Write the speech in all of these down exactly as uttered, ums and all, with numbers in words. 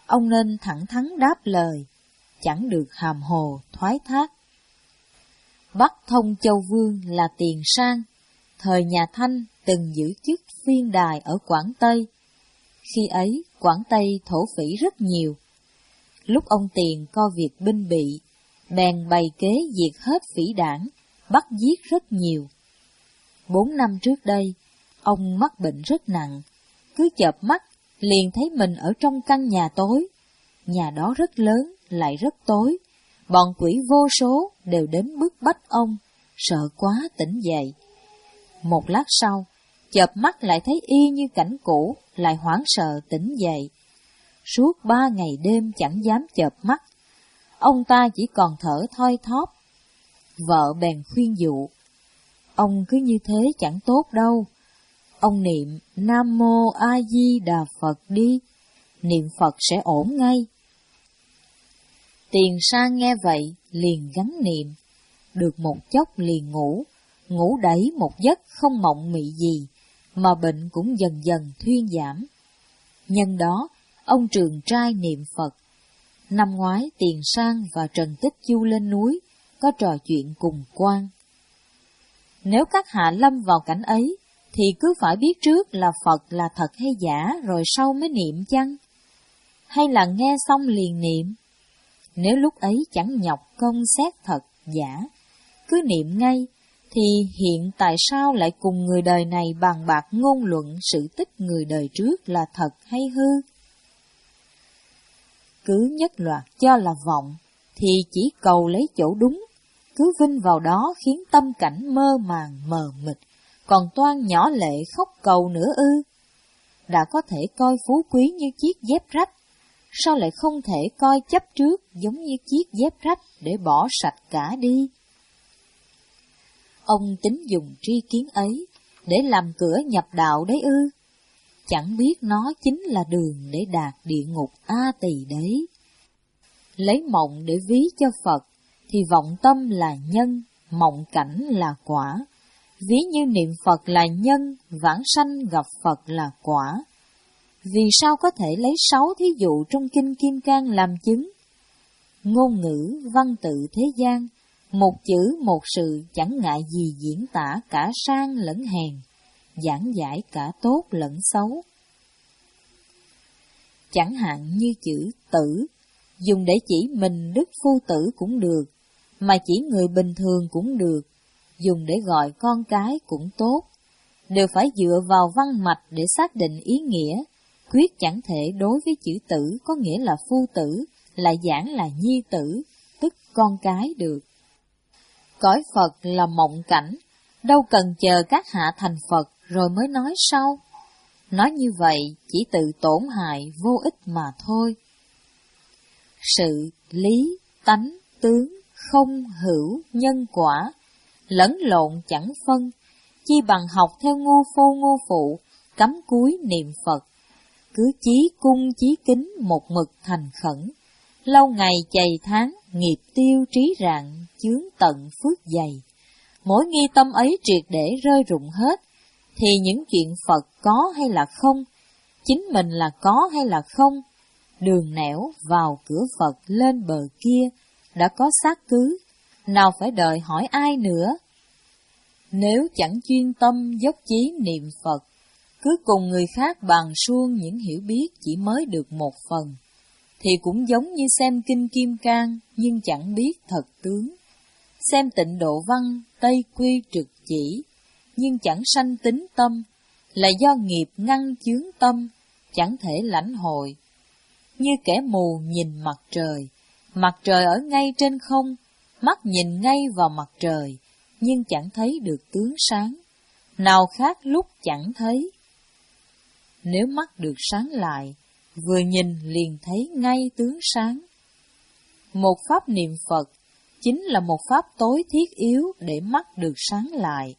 ông nên thẳng thắn đáp lời, chẳng được hàm hồ thoái thác. Bắc Thông Châu Vương là Tiền Sang, thời nhà Thanh từng giữ chức phiên đài ở Quảng Tây. Khi ấy, Quảng Tây thổ phỉ rất nhiều. Lúc ông Tiền co việc binh bị, bèn bày kế diệt hết phỉ đảng, bắt giết rất nhiều. Bốn năm trước đây, ông mắc bệnh rất nặng, cứ chợp mắt liền thấy mình ở trong căn nhà tối. Nhà đó rất lớn, lại rất tối, bọn quỷ vô số đều đến bức bách ông, sợ quá tỉnh dậy. Một lát sau, chợp mắt lại thấy y như cảnh cũ, lại hoảng sợ tỉnh dậy. Suốt ba ngày đêm chẳng dám chợp mắt, ông ta chỉ còn thở thoi thóp. Vợ bèn khuyên dụ, ông cứ như thế chẳng tốt đâu, ông niệm Nam Mô A Di Đà Phật đi, niệm Phật sẽ ổn ngay. Tiền Sang nghe vậy, liền gắng niệm, được một chốc liền ngủ, ngủ đẩy một giấc không mộng mị gì, mà bệnh cũng dần dần thuyên giảm. Nhân đó, ông Trường Trai niệm Phật. Năm ngoái Tiền Sang và Trần Tích Chu lên núi, có trò chuyện cùng quan. Nếu các hạ lâm vào cảnh ấy, thì cứ phải biết trước là Phật là thật hay giả, rồi sau mới niệm chăng? Hay là nghe xong liền niệm? Nếu lúc ấy chẳng nhọc công xét thật, giả, cứ niệm ngay, thì hiện tại sao lại cùng người đời này bàn bạc ngôn luận sự tích người đời trước là thật hay hư? Cứ nhất loạt cho là vọng, thì chỉ cầu lấy chỗ đúng, cứ vinh vào đó khiến tâm cảnh mơ màng mờ mịt, còn toan nhỏ lệ khóc cầu nữa ư? Đã có thể coi phú quý như chiếc dép rách, sao lại không thể coi chấp trước giống như chiếc dép rách để bỏ sạch cả đi? Ông tính dùng tri kiến ấy để làm cửa nhập đạo đấy ư? Chẳng biết nó chính là đường để đạt địa ngục A Tỳ đấy. Lấy mộng để ví cho Phật, thì vọng tâm là nhân, mộng cảnh là quả. Ví như niệm Phật là nhân, vãng sanh gặp Phật là quả. Vì sao có thể lấy sáu thí dụ trong Kinh Kim Cang làm chứng? Ngôn ngữ, văn tự thế gian, một chữ một sự chẳng ngại gì diễn tả cả sang lẫn hèn, giảng giải cả tốt lẫn xấu. Chẳng hạn như chữ tử, dùng để chỉ mình đức phu tử cũng được, mà chỉ người bình thường cũng được, dùng để gọi con cái cũng tốt, đều phải dựa vào văn mạch để xác định ý nghĩa, quyết chẳng thể đối với chữ tử có nghĩa là phu tử, lại giảng là nhi tử, tức con cái được. Cõi Phật là mộng cảnh, đâu cần chờ các hạ thành Phật rồi mới nói sau. Nói như vậy chỉ tự tổn hại vô ích mà thôi. Sự, lý, tánh, tướng, không, hữu, nhân quả, lẫn lộn chẳng phân, chi bằng học theo ngu phu ngu phụ, cắm cúi niệm Phật. Cứ chí cung chí kính một mực thành khẩn, lâu ngày chày tháng, nghiệp tiêu trí rạng, chướng tận phước dày. Mỗi nghi tâm ấy triệt để rơi rụng hết, thì những chuyện Phật có hay là không, chính mình là có hay là không, đường nẻo vào cửa Phật lên bờ kia, đã có xác cứ, nào phải đợi hỏi ai nữa. Nếu chẳng chuyên tâm dốc chí niệm Phật, cứ cùng người khác bàn suông những hiểu biết chỉ mới được một phần, thì cũng giống như xem Kinh Kim Cang nhưng chẳng biết thật tướng, xem Tịnh Độ Văn Tây Quy trực chỉ nhưng chẳng sanh tính tâm, là do nghiệp ngăn chướng tâm, chẳng thể lãnh hội. Như kẻ mù nhìn mặt trời, mặt trời ở ngay trên không, mắt nhìn ngay vào mặt trời, nhưng chẳng thấy được tướng sáng, nào khác lúc chẳng thấy. Nếu mắt được sáng lại, vừa nhìn liền thấy ngay tướng sáng. Một pháp niệm Phật chính là một pháp tối thiết yếu để mắt được sáng lại.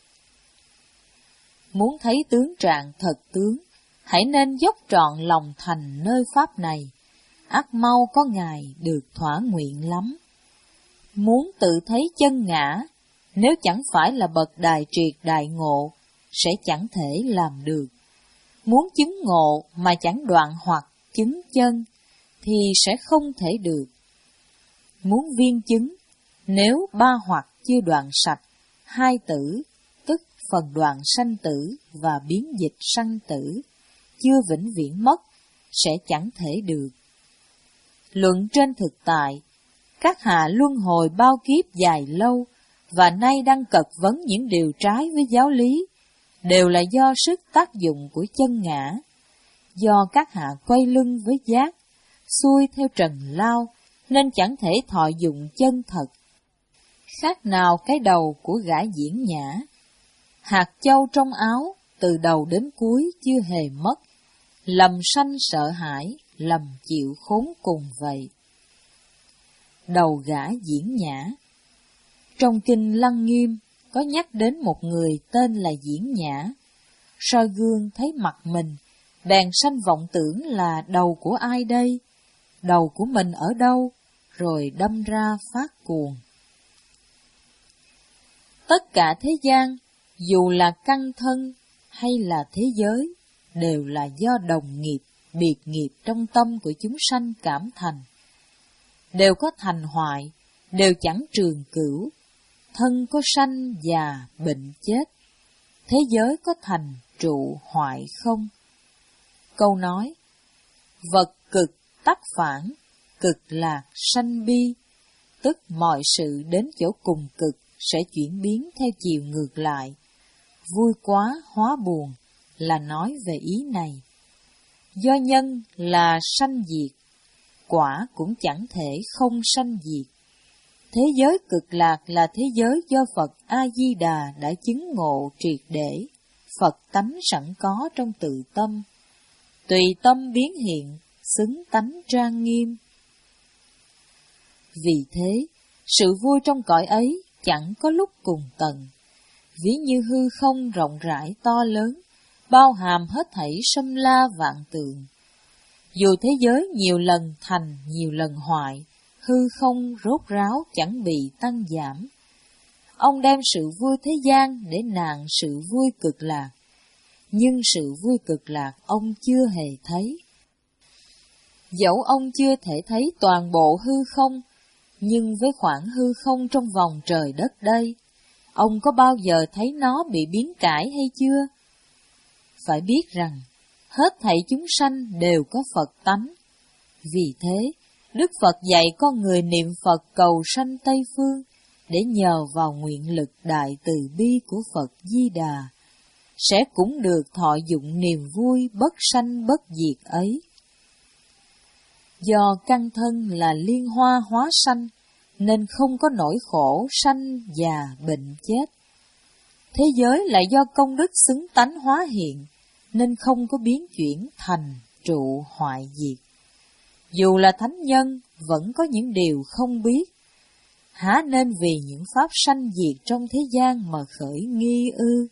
Muốn thấy tướng trạng thật tướng, hãy nên dốc trọn lòng thành nơi pháp này, ắt mau có ngày được thỏa nguyện lắm. Muốn tự thấy chân ngã, nếu chẳng phải là bậc đại triệt đại ngộ, sẽ chẳng thể làm được. Muốn chứng ngộ mà chẳng đoạn hoặc chứng chân, thì sẽ không thể được. Muốn viên chứng, nếu ba hoặc chưa đoạn sạch, hai tử, tức phần đoạn sanh tử và biến dịch sanh tử, chưa vĩnh viễn mất, sẽ chẳng thể được. Luận trên thực tại, các hạ luân hồi bao kiếp dài lâu, và nay đang cật vấn những điều trái với giáo lý, đều là do sức tác dụng của chân ngã, do các hạ quay lưng với giác, xuôi theo trần lao, nên chẳng thể thọ dụng chân thật. Khác nào cái đầu của gã diễn nhã, hạt châu trong áo, từ đầu đến cuối chưa hề mất, lầm sanh sợ hãi, lầm chịu khốn cùng vậy. Đầu gã diễn nhã. Trong kinh Lăng Nghiêm có nhắc đến một người tên là Diễn Nhã, soi gương thấy mặt mình, bèn sanh vọng tưởng là đầu của ai đây, đầu của mình ở đâu, rồi đâm ra phát cuồng. Tất cả thế gian, dù là căn thân hay là thế giới, đều là do đồng nghiệp, biệt nghiệp trong tâm của chúng sanh cảm thành. Đều có thành hoại, đều chẳng trường cửu, thân có sanh già bệnh chết, thế giới có thành trụ hoại không. Câu nói, vật cực tắc phản, cực lạc sanh bi, tức mọi sự đến chỗ cùng cực sẽ chuyển biến theo chiều ngược lại. Vui quá hóa buồn là nói về ý này. Do nhân là sanh diệt, quả cũng chẳng thể không sanh diệt. Thế giới cực lạc là thế giới do Phật A-di-đà đã chứng ngộ triệt để, Phật tánh sẵn có trong tự tâm, tùy tâm biến hiện, xứng tánh trang nghiêm. Vì thế, sự vui trong cõi ấy chẳng có lúc cùng tận, ví như hư không rộng rãi to lớn, bao hàm hết thảy sâm la vạn tượng. Dù thế giới nhiều lần thành, nhiều lần hoại, hư không rốt ráo chẳng bị tăng giảm. Ông đem sự vui thế gian để nạn sự vui cực lạc, nhưng sự vui cực lạc ông chưa hề thấy. Dẫu ông chưa thể thấy toàn bộ hư không, nhưng với khoảng hư không trong vòng trời đất đây, ông có bao giờ thấy nó bị biến cải hay chưa? Phải biết rằng, hết thảy chúng sanh đều có Phật tánh. Vì thế, Đức Phật dạy con người niệm Phật cầu sanh Tây Phương, để nhờ vào nguyện lực đại từ bi của Phật Di Đà, sẽ cũng được thọ dụng niềm vui bất sanh bất diệt ấy. Do căn thân là liên hoa hóa sanh, nên không có nỗi khổ sanh già bệnh chết. Thế giới lại do công đức xứng tánh hóa hiện, nên không có biến chuyển thành trụ hoại diệt. Dù là thánh nhân, vẫn có những điều không biết. Há nên vì những pháp sanh diệt trong thế gian mà khởi nghi ư?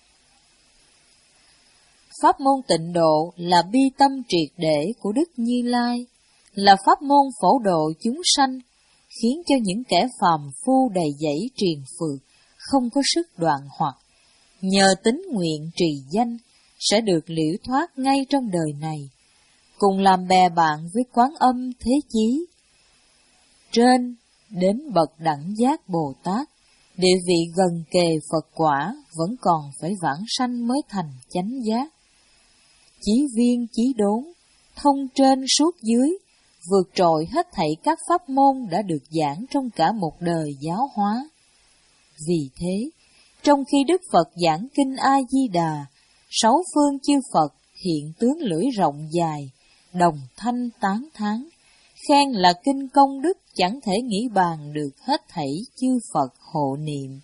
Pháp môn tịnh độ là bi tâm triệt để của Đức Như Lai, là pháp môn phổ độ chúng sanh, khiến cho những kẻ phàm phu đầy dẫy triền phượt, không có sức đoạn hoặc, nhờ tín nguyện trì danh, sẽ được liễu thoát ngay trong đời này, cùng làm bè bạn với Quán Âm Thế Chí. Trên đến bậc đẳng giác Bồ Tát, địa vị gần kề Phật quả vẫn còn phải vãng sanh mới thành chánh giác. Chí viên chí đốn, thông trên suốt dưới, vượt trội hết thảy các pháp môn đã được giảng trong cả một đời giáo hóa. Vì thế, trong khi Đức Phật giảng kinh A-di-đà, sáu phương chư Phật hiện tướng lưỡi rộng dài, đồng thanh tán thán, khen là kinh công đức chẳng thể nghĩ bàn được hết thảy chư Phật hộ niệm.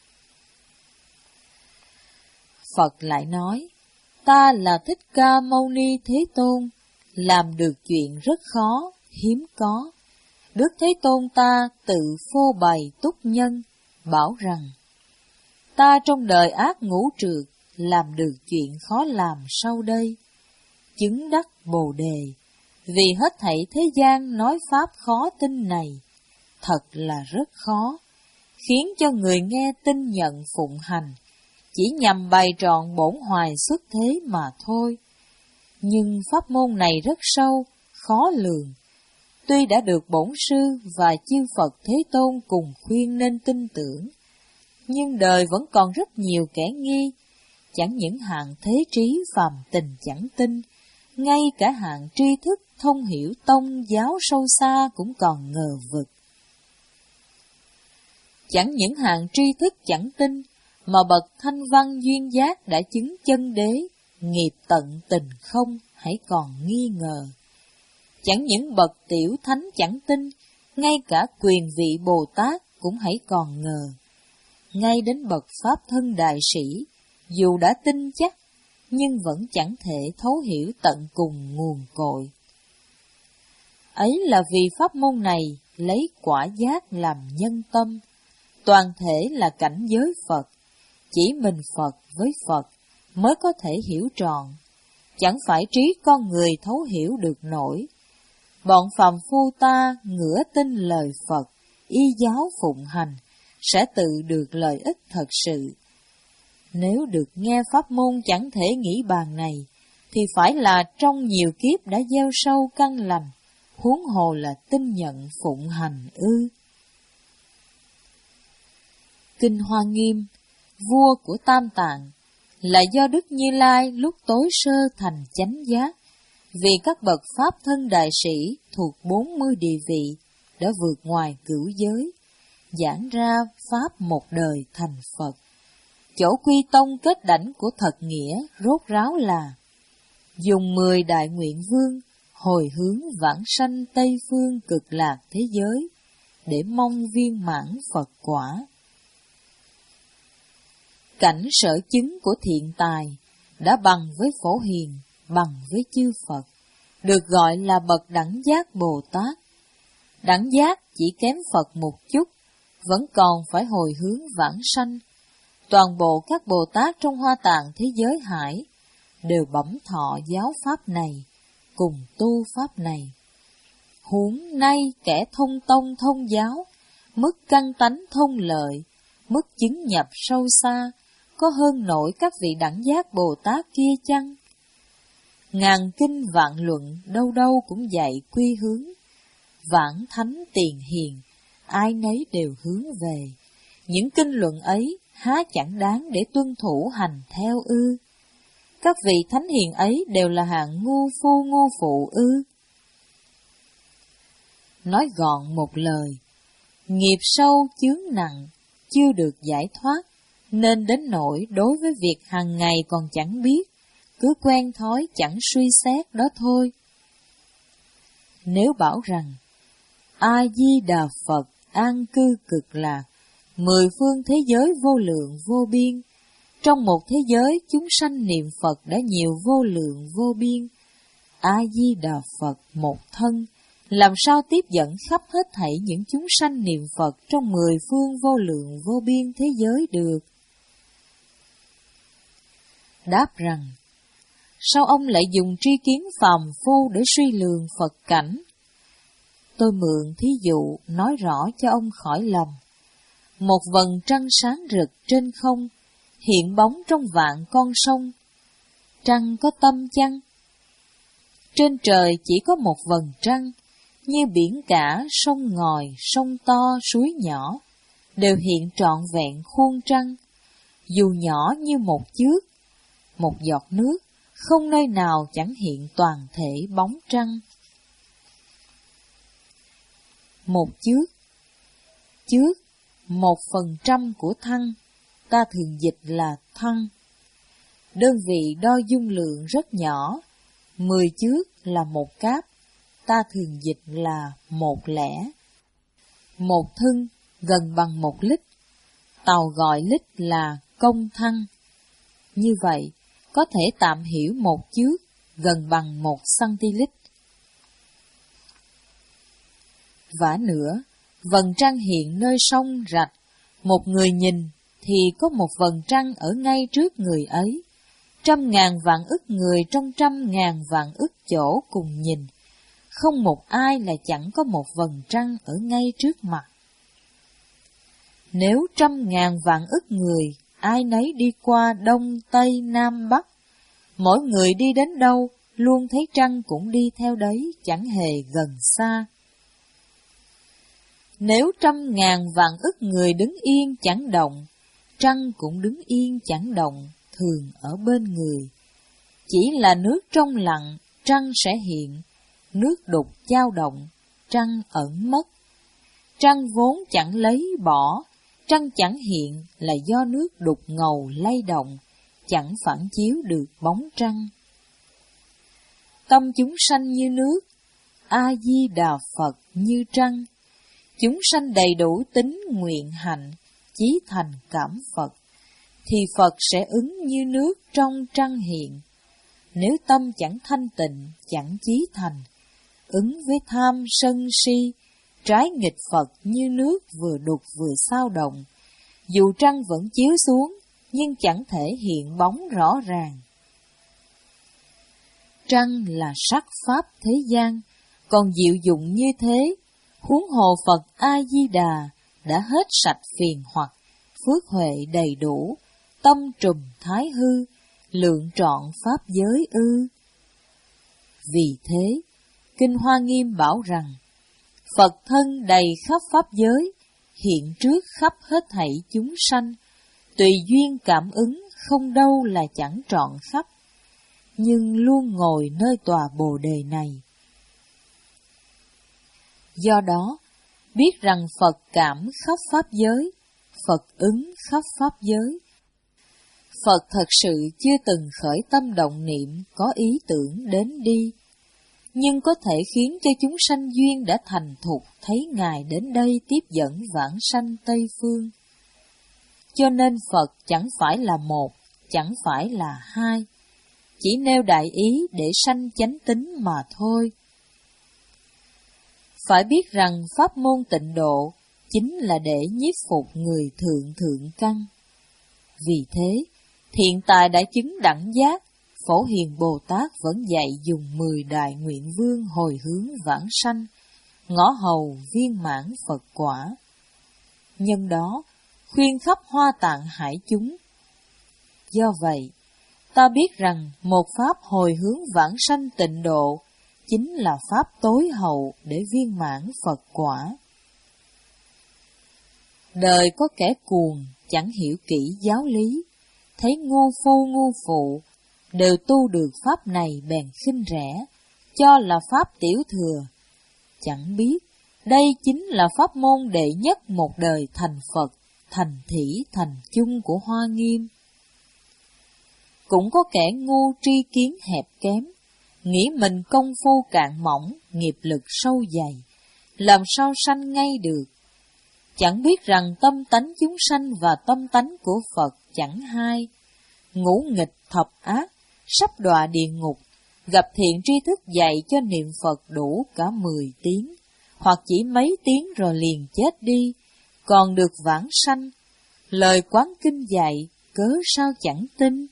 Phật lại nói, ta là Thích Ca Mâu Ni Thế Tôn, làm được chuyện rất khó, hiếm có. Đức Thế Tôn ta tự phô bày túc nhân, bảo rằng, ta trong đời ác ngũ trượt, làm được chuyện khó làm sau đây, chứng đắc Bồ Đề, vì hết thảy thế gian nói pháp khó tin này, thật là rất khó, khiến cho người nghe tin nhận phụng hành, chỉ nhằm bày trọn bổn hoài xuất thế mà thôi. Nhưng pháp môn này rất sâu, khó lường, tuy đã được bổn sư và chư Phật Thế Tôn cùng khuyên nên tin tưởng, nhưng đời vẫn còn rất nhiều kẻ nghi, chẳng những hạng thế trí phàm tình chẳng tin, ngay cả hạng tri thức thông hiểu tông giáo sâu xa cũng còn ngờ vực. Chẳng những hạng tri thức chẳng tin, mà bậc thanh văn duyên giác đã chứng chân đế, nghiệp tận tình không, hãy còn nghi ngờ. Chẳng những bậc tiểu thánh chẳng tin, ngay cả quyền vị Bồ Tát cũng hãy còn ngờ. Ngay đến bậc Pháp thân đại sĩ, dù đã tin chắc, nhưng vẫn chẳng thể thấu hiểu tận cùng nguồn cội. Ấy là vì pháp môn này lấy quả giác làm nhân tâm, toàn thể là cảnh giới Phật, chỉ mình Phật với Phật mới có thể hiểu trọn, chẳng phải trí con người thấu hiểu được nổi. Bọn phàm phu ta ngửa tin lời Phật, y giáo phụng hành, sẽ tự được lợi ích thật sự. Nếu được nghe pháp môn chẳng thể nghĩ bàn này, thì phải là trong nhiều kiếp đã gieo sâu căn lành, huống hồ là tin nhận phụng hành ư. Kinh Hoa Nghiêm, vua của Tam Tạng, là do Đức Như Lai lúc tối sơ thành chánh giác, vì các bậc Pháp thân đại sĩ thuộc bốn mươi địa vị đã vượt ngoài cửu giới, giảng ra Pháp một đời thành Phật. Chỗ quy tông kết đảnh của thật nghĩa rốt ráo là dùng mười đại nguyện vương hồi hướng vãng sanh Tây phương cực lạc thế giới để mong viên mãn Phật quả. Cảnh sở chứng của thiện tài đã bằng với Phổ Hiền, bằng với chư Phật, được gọi là bậc đẳng giác Bồ Tát. Đẳng giác chỉ kém Phật một chút, vẫn còn phải hồi hướng vãng sanh. Toàn bộ các Bồ Tát trong Hoa Tạng thế giới hải đều bẩm thọ giáo pháp này, cùng tu pháp này. Huống nay kẻ thông tông thông giáo, mức căn tánh thông lợi, mức chứng nhập sâu xa, có hơn nổi các vị đẳng giác Bồ Tát kia chăng? Ngàn kinh vạn luận đâu đâu cũng dạy quy hướng, vãng thánh tiền hiền, ai nấy đều hướng về. Những kinh luận ấy há chẳng đáng để tuân thủ hành theo ư? Các vị thánh hiền ấy đều là hạng ngu phu ngu phụ ư? Nói gọn một lời, nghiệp sâu chướng nặng, chưa được giải thoát, nên đến nỗi đối với việc hàng ngày còn chẳng biết, cứ quen thói chẳng suy xét đó thôi. Nếu bảo rằng, A-di-đà Phật an cư cực lạc, mười phương thế giới vô lượng vô biên, trong một thế giới chúng sanh niệm Phật đã nhiều vô lượng vô biên, A-di-đà Phật một thân, làm sao tiếp dẫn khắp hết thảy những chúng sanh niệm Phật trong mười phương vô lượng vô biên thế giới được? Đáp rằng, sao ông lại dùng tri kiến phàm phu để suy lường Phật cảnh? Tôi mượn thí dụ nói rõ cho ông khỏi lầm. Một vầng trăng sáng rực trên không, hiện bóng trong vạn con sông. Trăng có tâm chăng? Trên trời chỉ có một vầng trăng, như biển cả, sông ngòi, sông to, suối nhỏ, đều hiện trọn vẹn khuôn trăng, dù nhỏ như một chước, một giọt nước, không nơi nào chẳng hiện toàn thể bóng trăng. Một chước, chước, một phần trăm của thăng, ta thường dịch là thăng. Đơn vị đo dung lượng rất nhỏ, mười chước là một cáp, ta thường dịch là một lẻ. Một thưng gần bằng một lít, tàu gọi lít là công thăng. Như vậy, có thể tạm hiểu một chước gần bằng một xăng-ti-lít. Vả nữa, vầng trăng hiện nơi sông rạch, một người nhìn thì có một vầng trăng ở ngay trước người ấy. Trăm ngàn vạn ức người trong trăm ngàn vạn ức chỗ cùng nhìn, không một ai là chẳng có một vầng trăng ở ngay trước mặt. Nếu trăm ngàn vạn ức người, ai nấy đi qua đông, tây, nam, bắc, mỗi người đi đến đâu, luôn thấy trăng cũng đi theo đấy, chẳng hề gần xa. Nếu trăm ngàn vạn ức người đứng yên chẳng động, trăng cũng đứng yên chẳng động, thường ở bên người. Chỉ là nước trong lặng, trăng sẽ hiện, nước đục dao động, trăng ẩn mất. Trăng vốn chẳng lấy bỏ, trăng chẳng hiện là do nước đục ngầu lay động, chẳng phản chiếu được bóng trăng. Tâm chúng sanh như nước, A-di-đà Phật như trăng. Chúng sanh đầy đủ tính nguyện hạnh, chí thành cảm Phật, thì Phật sẽ ứng như nước trong trăng hiện. Nếu tâm chẳng thanh tịnh, chẳng chí thành, ứng với tham sân si, trái nghịch Phật như nước vừa đục vừa xao động, dù trăng vẫn chiếu xuống, nhưng chẳng thể hiện bóng rõ ràng. Trăng là sắc pháp thế gian, còn diệu dụng như thế, huống hồ Phật A-di-đà đã hết sạch phiền hoặc, phước huệ đầy đủ, tâm trùm thái hư, lượng trọn pháp giới ư. Vì thế, Kinh Hoa Nghiêm bảo rằng, Phật thân đầy khắp pháp giới, hiện trước khắp hết thảy chúng sanh, tùy duyên cảm ứng không đâu là chẳng trọn khắp, nhưng luôn ngồi nơi tòa Bồ Đề này. Do đó, biết rằng Phật cảm khắp pháp giới, Phật ứng khắp pháp giới. Phật thật sự chưa từng khởi tâm động niệm có ý tưởng đến đi, nhưng có thể khiến cho chúng sanh duyên đã thành thục thấy Ngài đến đây tiếp dẫn vãng sanh Tây Phương. Cho nên Phật chẳng phải là một, chẳng phải là hai, chỉ nêu đại ý để sanh chánh tín mà thôi. Phải biết rằng pháp môn tịnh độ chính là để nhiếp phục người thượng thượng căn. Vì thế, hiện tại đã chứng đẳng giác, Phổ Hiền Bồ Tát vẫn dạy dùng mười đại nguyện vương hồi hướng vãng sanh, ngõ hầu viên mãn Phật quả. Nhân đó, khuyên khắp Hoa Tạng hải chúng. Do vậy, ta biết rằng một pháp hồi hướng vãng sanh tịnh độ chính là pháp tối hậu để viên mãn Phật quả. Đời có kẻ cuồng, chẳng hiểu kỹ giáo lý, thấy ngu phu ngu phụ, đều tu được pháp này bèn khinh rẻ, cho là pháp tiểu thừa. Chẳng biết, đây chính là pháp môn đệ nhất một đời thành Phật, thành thỉ thành chung của Hoa Nghiêm. Cũng có kẻ ngu tri kiến hẹp kém, nghĩ mình công phu cạn mỏng, nghiệp lực sâu dày, làm sao sanh ngay được. Chẳng biết rằng tâm tánh chúng sanh và tâm tánh của Phật chẳng hai, ngũ nghịch thập ác, sắp đọa địa ngục, gặp thiện tri thức dạy cho niệm Phật đủ cả mười tiếng, hoặc chỉ mấy tiếng rồi liền chết đi, còn được vãng sanh. Lời Quán Kinh dạy, cớ sao chẳng tin?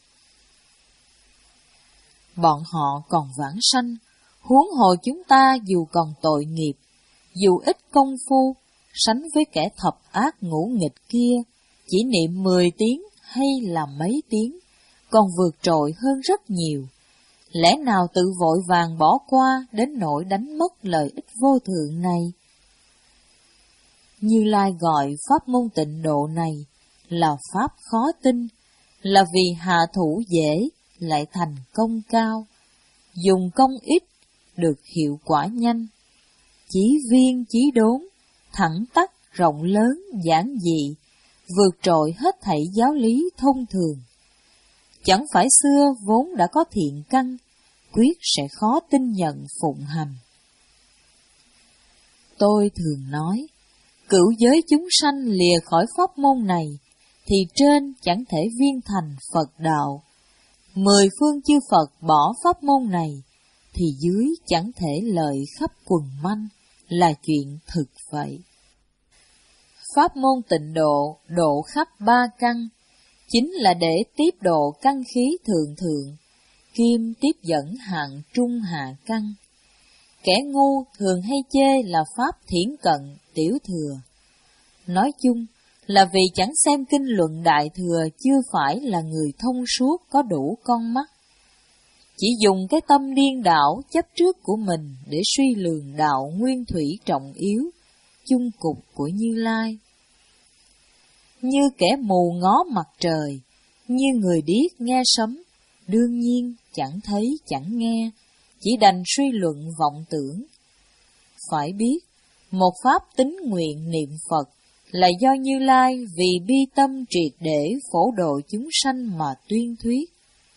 Bọn họ còn vãng sanh, huống hồ chúng ta dù còn tội nghiệp, dù ít công phu, sánh với kẻ thập ác ngũ nghịch kia, chỉ niệm mười tiếng hay là mấy tiếng, còn vượt trội hơn rất nhiều. Lẽ nào tự vội vàng bỏ qua đến nỗi đánh mất lợi ích vô thượng này? Như Lai gọi pháp môn tịnh độ này là pháp khó tin, là vì hạ thủ dễ lại thành công cao, dùng công ít được hiệu quả nhanh, chí viên chí đốn, thẳng tắc rộng lớn giản dị, vượt trội hết thảy giáo lý thông thường. Chẳng phải xưa vốn đã có thiện căn, quyết sẽ khó tin nhận phụng hành. Tôi thường nói, cửu giới chúng sanh lìa khỏi pháp môn này, thì trên chẳng thể viên thành Phật đạo. Mười phương chư Phật bỏ pháp môn này, thì dưới chẳng thể lợi khắp quần manh, là chuyện thực vậy. Pháp môn tịnh độ, độ khắp ba căn, chính là để tiếp độ căn khí thượng thượng, kim tiếp dẫn hạng trung hạ căn. Kẻ ngu thường hay chê là pháp thiển cận, tiểu thừa. Nói chung là vì chẳng xem kinh luận đại thừa chưa phải là người thông suốt có đủ con mắt. Chỉ dùng cái tâm điên đảo chấp trước của mình để suy lường đạo nguyên thủy trọng yếu, chung cục của Như Lai. Như kẻ mù ngó mặt trời, như người điếc nghe sấm, đương nhiên chẳng thấy chẳng nghe, chỉ đành suy luận vọng tưởng. Phải biết, một pháp tín nguyện niệm Phật là do Như Lai vì bi tâm triệt để phổ độ chúng sanh mà tuyên thuyết.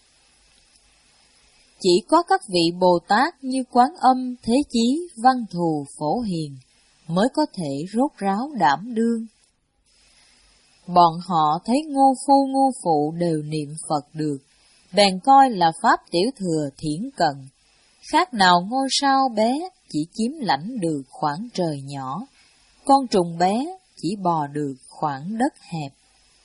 Chỉ có các vị Bồ Tát như Quán Âm, Thế Chí, Văn Thù, Phổ Hiền mới có thể rốt ráo đảm đương. Bọn họ thấy ngô phu ngô phụ đều niệm Phật được, bèn coi là pháp tiểu thừa thiển cận, khác nào ngôi sao bé chỉ chiếm lãnh được khoảng trời nhỏ, con trùng bé chỉ bò được khoảng đất hẹp.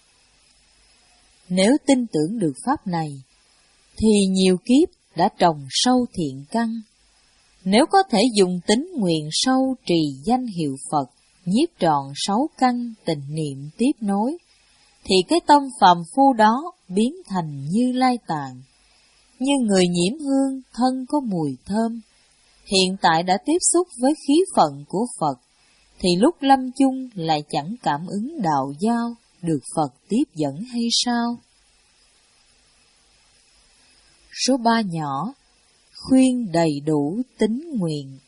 Nếu tin tưởng được pháp này, thì nhiều kiếp đã trồng sâu thiện căn. Nếu có thể dùng tín nguyện sâu trì danh hiệu Phật, nhiếp trọn sáu căn tình niệm tiếp nối, thì cái tâm phàm phu đó biến thành Như Lai Tạng. Như người nhiễm hương, thân có mùi thơm, hiện tại đã tiếp xúc với khí phận của Phật, thì lúc lâm chung lại chẳng cảm ứng đạo giao, được Phật tiếp dẫn hay sao? Số ba nhỏ, khuyên đầy đủ tín nguyện.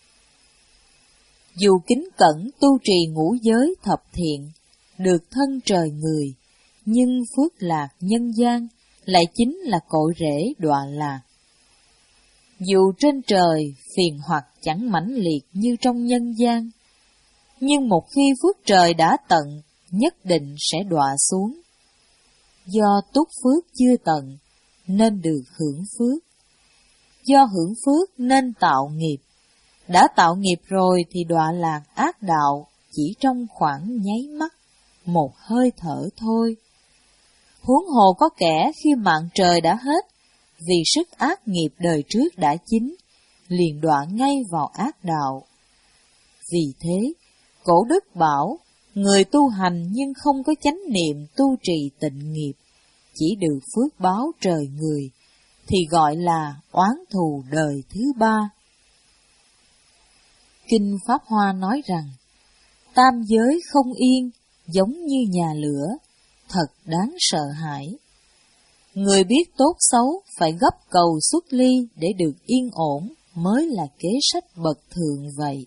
Dù kính cẩn tu trì ngũ giới thập thiện, được thân trời người, nhưng phước lạc nhân gian lại chính là cội rễ đọa lạc. Dù trên trời phiền hoặc chẳng mãnh liệt như trong nhân gian, nhưng một khi phước trời đã tận, nhất định sẽ đọa xuống. Do túc phước chưa tận, nên được hưởng phước. Do hưởng phước nên tạo nghiệp. Đã tạo nghiệp rồi thì đọa lạc ác đạo chỉ trong khoảng nháy mắt, một hơi thở thôi. Huống hồ có kẻ khi mạng trời đã hết, vì sức ác nghiệp đời trước đã chín, liền đọa ngay vào ác đạo. Vì thế, Cổ Đức bảo, người tu hành nhưng không có chánh niệm tu trì tịnh nghiệp, chỉ được phước báo trời người, thì gọi là oán thù đời thứ ba. Kinh Pháp Hoa nói rằng, tam giới không yên, giống như nhà lửa, thật đáng sợ hãi. Người biết tốt xấu phải gấp cầu xuất ly để được yên ổn mới là kế sách bậc thượng vậy.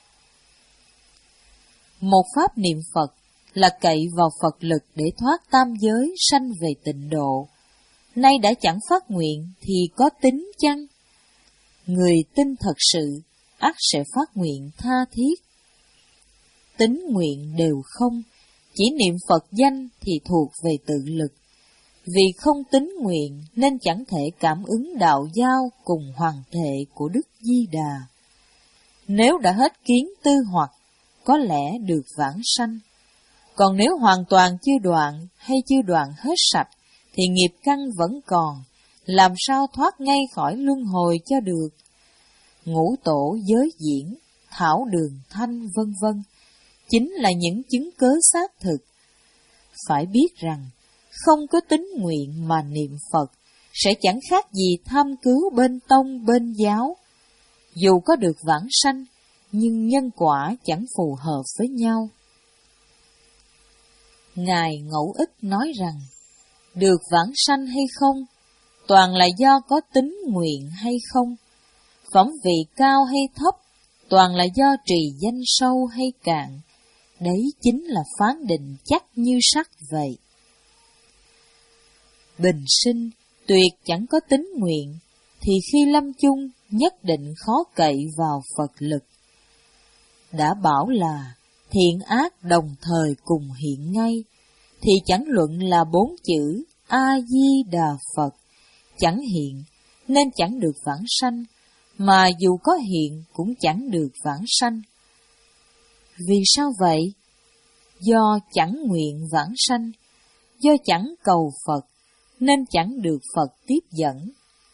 Một pháp niệm Phật là cậy vào Phật lực để thoát tam giới sanh về tịnh độ. Nay đã chẳng phát nguyện thì có tính chăng? Người tin thật sự, ắt sẽ phát nguyện tha thiết. Tính nguyện đều không, chỉ niệm Phật danh thì thuộc về tự lực. Vì không tính nguyện nên chẳng thể cảm ứng đạo giao cùng hoàng thể của Đức Di Đà. Nếu đã hết kiến tư hoặc, có lẽ được vãng sanh. Còn nếu hoàn toàn chưa đoạn hay chưa đoạn hết sạch, thì nghiệp căn vẫn còn, làm sao thoát ngay khỏi luân hồi cho được. Ngũ tổ giới diễn, thảo đường thanh vân vân, chính là những chứng cớ xác thực. Phải biết rằng, không có tín nguyện mà niệm Phật, sẽ chẳng khác gì tham cứu bên tông bên giáo. Dù có được vãng sanh, nhưng nhân quả chẳng phù hợp với nhau. Ngài Ngẫu Ích nói rằng, được vãng sanh hay không, toàn là do có tín nguyện hay không. Phẩm vị cao hay thấp, toàn là do trì danh sâu hay cạn. Đấy chính là phán định chắc như sắt vậy. Bình sinh, tuyệt chẳng có tín nguyện, thì khi lâm chung nhất định khó cậy vào Phật lực. Đã bảo là thiện ác đồng thời cùng hiện ngay, thì chẳng luận là bốn chữ A-di-đà Phật, chẳng hiện nên chẳng được vãng sanh, mà dù có hiện cũng chẳng được vãng sanh. Vì sao vậy? Do chẳng nguyện vãng sanh, do chẳng cầu Phật, nên chẳng được Phật tiếp dẫn.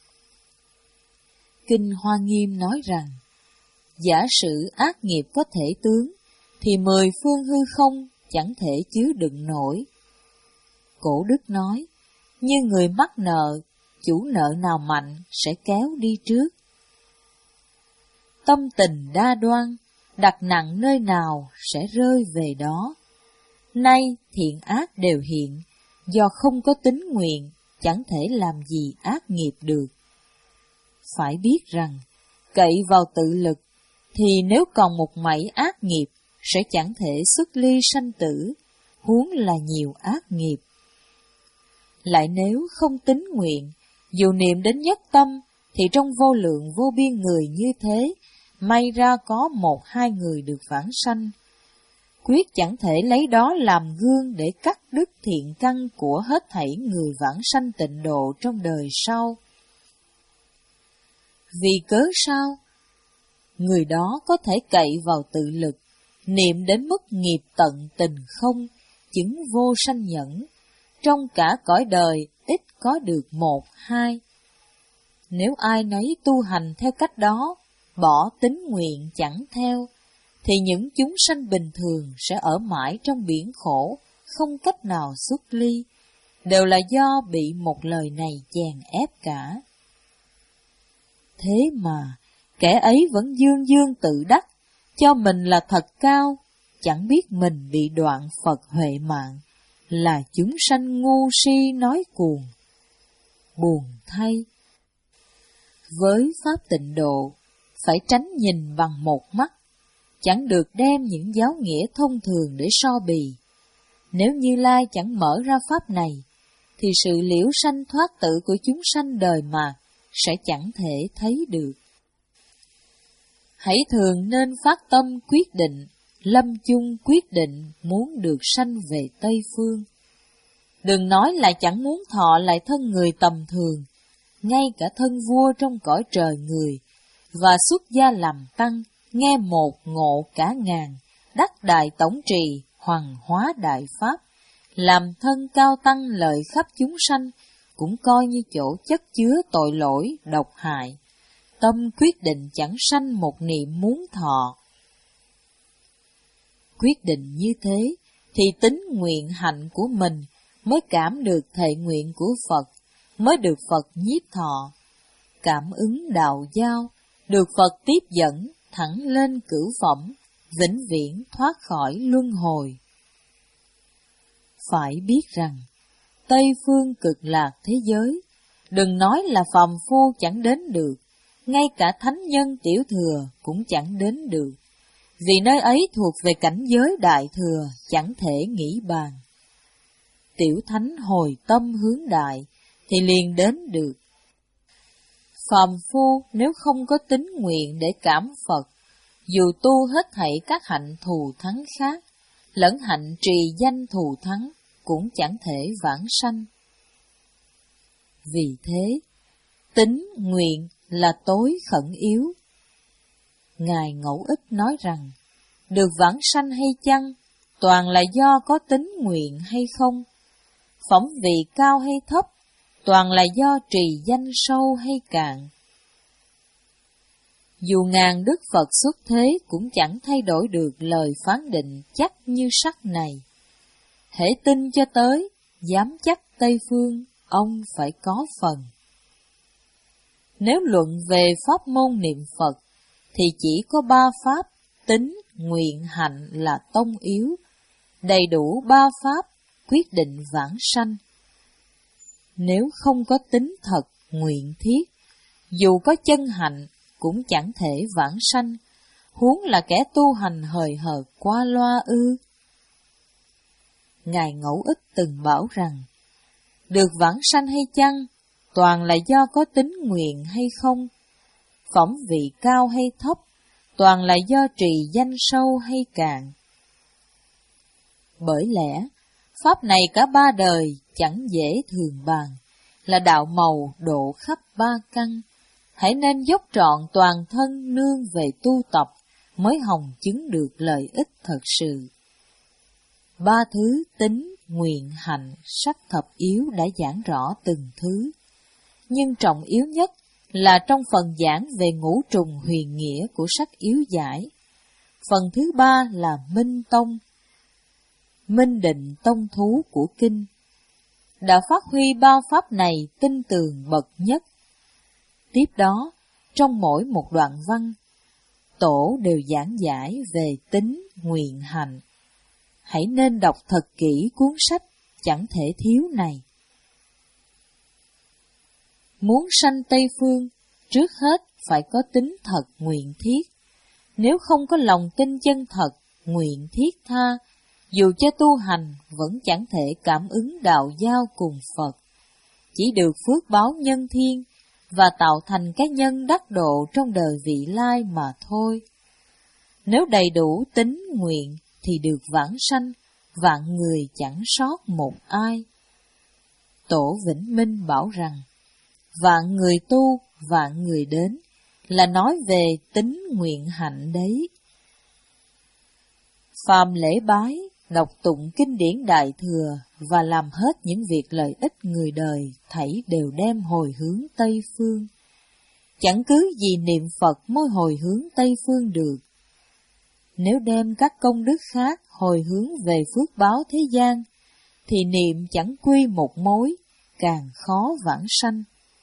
Kinh Hoa Nghiêm nói rằng, giả sử ác nghiệp có thể tướng, thì mười phương hư không chẳng thể chứa đựng nổi. Cổ Đức nói, như người mắc nợ, chủ nợ nào mạnh sẽ kéo đi trước. Tâm tình đa đoan, đặt nặng nơi nào sẽ rơi về đó. Nay thiện ác đều hiện, do không có tín nguyện, chẳng thể làm gì ác nghiệp được. Phải biết rằng, cậy vào tự lực, thì nếu còn một mảy ác nghiệp, sẽ chẳng thể xuất ly sanh tử, huống là nhiều ác nghiệp. Lại nếu không tín nguyện, dù niệm đến nhất tâm, thì trong vô lượng vô biên người như thế, may ra có một hai người được vãng sanh. Quyết chẳng thể lấy đó làm gương để cắt đứt thiện căn của hết thảy người vãng sanh tịnh độ trong đời sau. Vì cớ sao? Người đó có thể cậy vào tự lực, niệm đến mức nghiệp tận tình không, chứng vô sanh nhẫn, trong cả cõi đời ít có được một hai. Nếu ai nấy tu hành theo cách đó, bỏ tín nguyện chẳng theo, thì những chúng sanh bình thường sẽ ở mãi trong biển khổ, không cách nào xuất ly, đều là do bị một lời này chèn ép cả. Thế mà, kẻ ấy vẫn dương dương tự đắc, cho mình là thật cao, chẳng biết mình bị đoạn Phật huệ mạng, là chúng sanh ngu si nói cuồng. Buồn thay! Với pháp tịnh độ, phải tránh nhìn bằng một mắt, chẳng được đem những giáo nghĩa thông thường để so bì. Nếu Như Lai chẳng mở ra pháp này, thì sự liễu sanh thoát tử của chúng sanh đời mạt sẽ chẳng thể thấy được. Hãy thường nên phát tâm quyết định, lâm chung quyết định muốn được sanh về Tây Phương. Đừng nói là chẳng muốn thọ lại thân người tầm thường, ngay cả thân vua trong cõi trời người, và xuất gia làm tăng, nghe một ngộ cả ngàn, đắc đại tổng trì, hoằng hóa đại pháp, làm thân cao tăng lợi khắp chúng sanh, cũng coi như chỗ chất chứa tội lỗi, độc hại. Tâm quyết định chẳng sanh một niệm muốn thọ. Quyết định như thế, thì tính nguyện hạnh của mình mới cảm được thệ nguyện của Phật, mới được Phật nhiếp thọ. Cảm ứng đạo giao, được Phật tiếp dẫn, thẳng lên cửu phẩm, vĩnh viễn thoát khỏi luân hồi. Phải biết rằng, Tây phương cực lạc thế giới, đừng nói là phàm phu chẳng đến được, ngay cả thánh nhân tiểu thừa cũng chẳng đến được, vì nơi ấy thuộc về cảnh giới đại thừa, chẳng thể nghĩ bàn. Tiểu thánh hồi tâm hướng đại, thì liền đến được. Phàm phu nếu không có tín nguyện để cảm Phật, dù tu hết thảy các hạnh thù thắng khác, lẫn hạnh trì danh thù thắng, cũng chẳng thể vãng sanh. Vì thế, tín nguyện là tối khẩn yếu. Ngài Ngẫu Ích nói rằng, được vãng sanh hay chăng, toàn là do có tín nguyện hay không. Phẩm vị cao hay thấp, toàn là do trì danh sâu hay cạn. Dù ngàn Đức Phật xuất thế cũng chẳng thay đổi được lời phán định chắc như sắt này. Hễ tin cho tới, dám chắc Tây Phương, ông phải có phần. Nếu luận về pháp môn niệm Phật, thì chỉ có ba pháp, tín, nguyện, hạnh là tông yếu. Đầy đủ ba pháp, quyết định vãng sanh. Nếu không có tín thật, nguyện thiết, dù có chân hạnh, cũng chẳng thể vãng sanh, huống là kẻ tu hành hời hợt qua loa ư. Ngài Ngẫu Ích từng bảo rằng, được vãng sanh hay chăng, toàn là do có tín nguyện hay không. Phẩm vị cao hay thấp, toàn là do trì danh sâu hay cạn. Bởi lẽ, pháp này cả ba đời chẳng dễ thường bàn, là đạo màu độ khắp ba căn. Hãy nên dốc trọn toàn thân nương về tu tập, mới hồng chứng được lợi ích thật sự. Ba thứ tín, nguyện, hạnh, sách thập yếu đã giảng rõ từng thứ. Nhưng trọng yếu nhất là trong phần giảng về ngũ trùng huyền nghĩa của sách yếu giải. Phần thứ ba là minh tông, minh định tông thú của kinh. Đã phát huy ba pháp này tinh tường bậc nhất. Tiếp đó, trong mỗi một đoạn văn, tổ đều giảng giải về tính, nguyện, hạnh. Hãy nên đọc thật kỹ cuốn sách chẳng thể thiếu này. Muốn sanh Tây Phương, trước hết phải có tính thật nguyện thiết. Nếu không có lòng tin chân thật, nguyện thiết tha, dù cho tu hành vẫn chẳng thể cảm ứng đạo giao cùng Phật, chỉ được phước báo nhân thiên và tạo thành cái nhân đắc độ trong đời vị lai mà thôi. Nếu đầy đủ tính nguyện thì được vãng sanh, vạn người chẳng sót một ai. Tổ Vĩnh Minh bảo rằng, vạn người tu, vạn người đến, là nói về tính nguyện hạnh đấy. Phàm lễ bái, đọc tụng kinh điển Đại Thừa và làm hết những việc lợi ích người đời, thảy đều đem hồi hướng Tây Phương. Chẳng cứ gì niệm Phật mới hồi hướng Tây Phương được. Nếu đem các công đức khác hồi hướng về phước báo thế gian, thì niệm chẳng quy một mối, càng khó vãng sanh.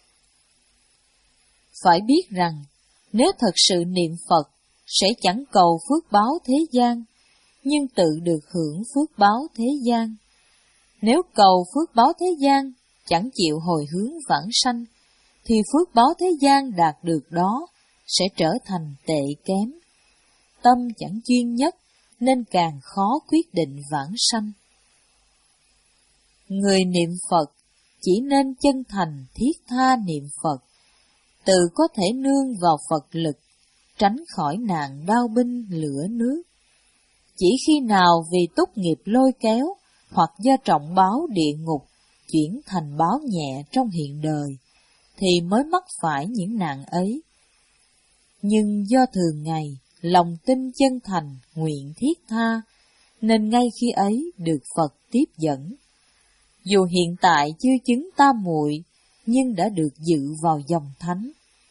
Phải biết rằng, nếu thật sự niệm Phật, sẽ chẳng cầu phước báo thế gian, nhưng tự được hưởng phước báo thế gian. Nếu cầu phước báo thế gian, chẳng chịu hồi hướng vãng sanh, thì phước báo thế gian đạt được đó sẽ trở thành tệ kém. Tâm chẳng chuyên nhất, nên càng khó quyết định vãng sanh. Người niệm Phật chỉ nên chân thành thiết tha niệm Phật, tự có thể nương vào Phật lực, tránh khỏi nạn đao binh lửa nước. Chỉ khi nào vì túc nghiệp lôi kéo, hoặc do trọng báo địa ngục, chuyển thành báo nhẹ trong hiện đời, thì mới mắc phải những nạn ấy. Nhưng do thường ngày, lòng tin chân thành, nguyện thiết tha, nên ngay khi ấy được Phật tiếp dẫn. Dù hiện tại chưa chứng tam muội, nhưng đã được dự vào dòng thánh.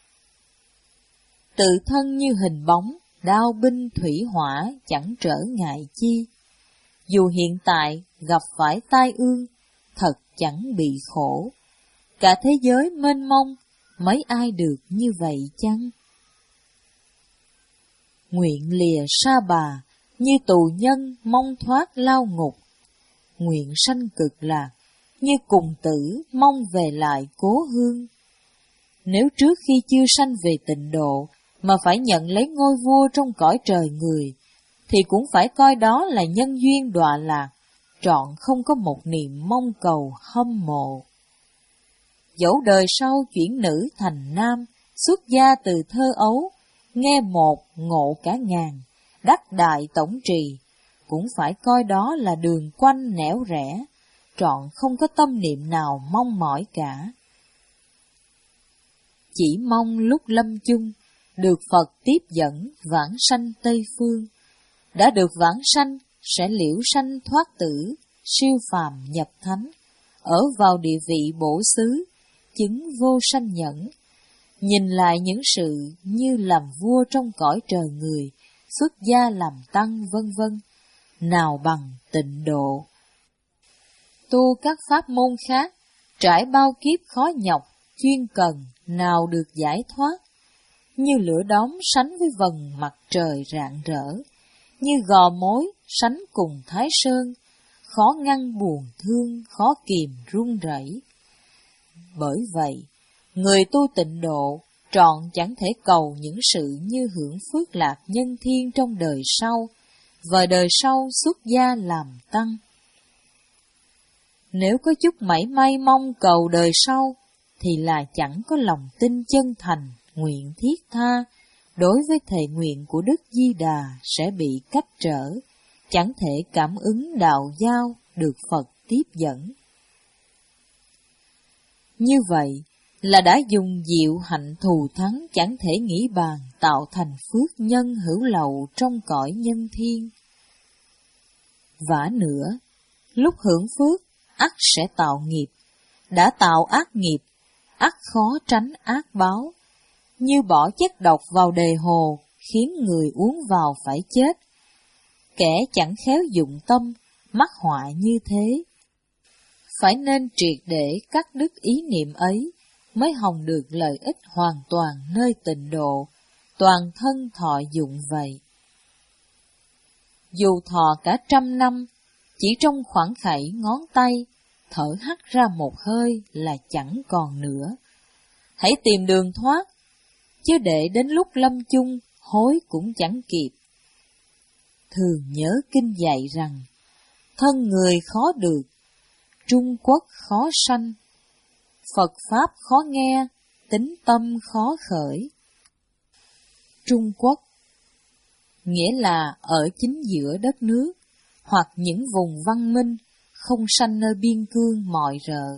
Tự thân như hình bóng, đao binh thủy hỏa chẳng trở ngại chi. Dù hiện tại gặp phải tai ương, thật chẳng bị khổ. Cả thế giới mênh mông, mấy ai được như vậy chăng? Nguyện lìa sa bà, như tù nhân mong thoát lao ngục. Nguyện sanh cực lạc, như cùng tử mong về lại cố hương. Nếu trước khi chưa sanh về tịnh độ, mà phải nhận lấy ngôi vua trong cõi trời người, thì cũng phải coi đó là nhân duyên đọa lạc, trọn không có một niềm mong cầu hâm mộ. Dẫu đời sau chuyển nữ thành nam, xuất gia từ thơ ấu, nghe một ngộ cả ngàn, đắc đại tổng trì, cũng phải coi đó là đường quanh nẻo rẽ, trọn không có tâm niệm nào mong mỏi cả. Chỉ mong lúc lâm chung, được Phật tiếp dẫn vãng sanh Tây Phương. Đã được vãng sanh, sẽ liễu sanh thoát tử, siêu phàm nhập thánh, ở vào địa vị bổ xứ, chứng vô sanh nhẫn. Nhìn lại những sự như làm vua trong cõi trời người, xuất gia làm tăng vân vân, nào bằng tịnh độ. Tu các pháp môn khác, trải bao kiếp khó nhọc, chuyên cần, nào được giải thoát. Như lửa đóm sánh với vầng mặt trời rạng rỡ, như gò mối sánh cùng Thái Sơn, khó ngăn buồn thương, khó kìm run rẩy. Bởi vậy, người tu tịnh độ trọn chẳng thể cầu những sự như hưởng phước lạc nhân thiên trong đời sau, và đời sau xuất gia làm tăng. Nếu có chút mảy may mong cầu đời sau, thì là chẳng có lòng tin chân thành, nguyện thiết tha, đối với thệ nguyện của Đức Di Đà sẽ bị cách trở, chẳng thể cảm ứng đạo giao được Phật tiếp dẫn. Như vậy là đã dùng diệu hạnh thù thắng chẳng thể nghĩ bàn tạo thành phước nhân hữu lậu trong cõi nhân thiên. Vả nữa, lúc hưởng phước, ắt sẽ tạo nghiệp, đã tạo ác nghiệp, ắt khó tránh ác báo, như bỏ chất độc vào đề hồ, khiến người uống vào phải chết. Kẻ chẳng khéo dụng tâm, mắc họa như thế. Phải nên triệt để cắt đứt ý niệm ấy, mới hòng được lợi ích hoàn toàn nơi tịnh độ, toàn thân thọ dụng vậy. Dù thọ cả trăm năm, chỉ trong khoảng khẩy ngón tay, thở hắt ra một hơi là chẳng còn nữa. Hãy tìm đường thoát, chứ để đến lúc lâm chung, hối cũng chẳng kịp. Thường nhớ kinh dạy rằng, thân người khó được, Trung Quốc khó sanh, Phật Pháp khó nghe, tính tâm khó khởi. Trung Quốc nghĩa là ở chính giữa đất nước, hoặc những vùng văn minh, không sanh nơi biên cương mọi rợ.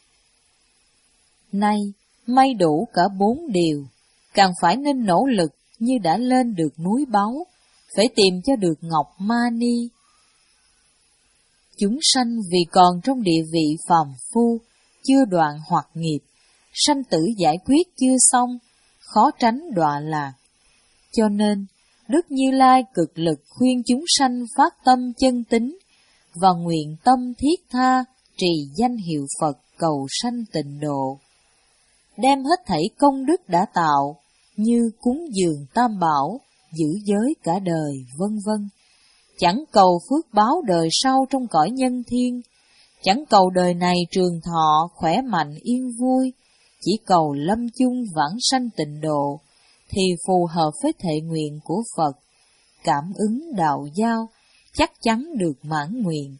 Nay, may đủ cả bốn điều, càng phải nên nỗ lực như đã lên được núi báu, phải tìm cho được ngọc mani. Chúng sanh vì còn trong địa vị phàm phu, chưa đoạn hoặc nghiệp, sanh tử giải quyết chưa xong, khó tránh đọa lạc. Cho nên, Đức Như Lai cực lực khuyên chúng sanh phát tâm chân tín và nguyện tâm thiết tha trì danh hiệu Phật cầu sanh tịnh độ. Đem hết thảy công đức đã tạo như cúng dường tam bảo, giữ giới cả đời, vân vân. Chẳng cầu phước báo đời sau trong cõi nhân thiên, chẳng cầu đời này trường thọ, khỏe mạnh, yên vui, chỉ cầu lâm chung vãng sanh tịnh độ, thì phù hợp với thệ nguyện của Phật, cảm ứng đạo giao, chắc chắn được mãn nguyện.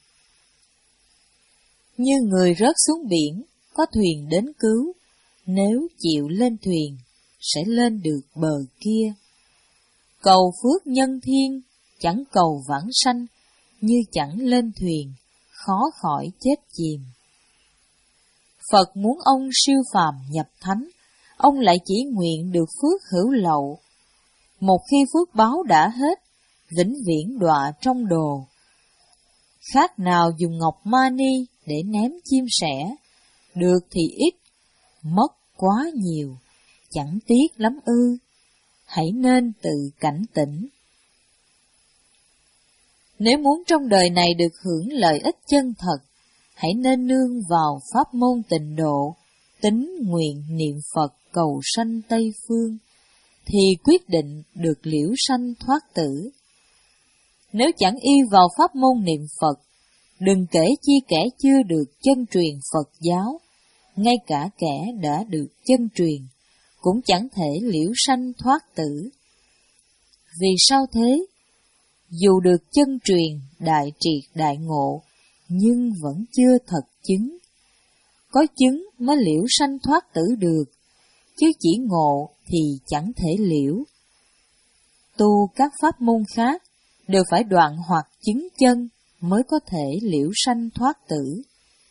Như người rớt xuống biển, có thuyền đến cứu, nếu chịu lên thuyền, sẽ lên được bờ kia. Cầu phước nhân thiên, chẳng cầu vãng sanh, như chẳng lên thuyền, khó khỏi chết chìm. Phật muốn ông siêu phàm nhập thánh, ông lại chỉ nguyện được phước hữu lậu. Một khi phước báo đã hết, vĩnh viễn đọa trong đồ. Khác nào dùng ngọc mani để ném chim sẻ, được thì ít, mất quá nhiều, chẳng tiếc lắm ư. Hãy nên tự cảnh tỉnh. Nếu muốn trong đời này được hưởng lợi ích chân thật, hãy nên nương vào pháp môn tịnh độ, tín nguyện niệm Phật cầu sanh Tây Phương, thì quyết định được liễu sanh thoát tử. Nếu chẳng y vào pháp môn niệm Phật, đừng kể chi kẻ chưa được chân truyền Phật giáo, ngay cả kẻ đã được chân truyền, cũng chẳng thể liễu sanh thoát tử. Vì sao thế? Dù được chân truyền, đại triệt đại ngộ, nhưng vẫn chưa thật chứng. Có chứng mới liễu sanh thoát tử được, chứ chỉ ngộ thì chẳng thể liễu. Tu các pháp môn khác đều phải đoạn hoặc chứng chân mới có thể liễu sanh thoát tử.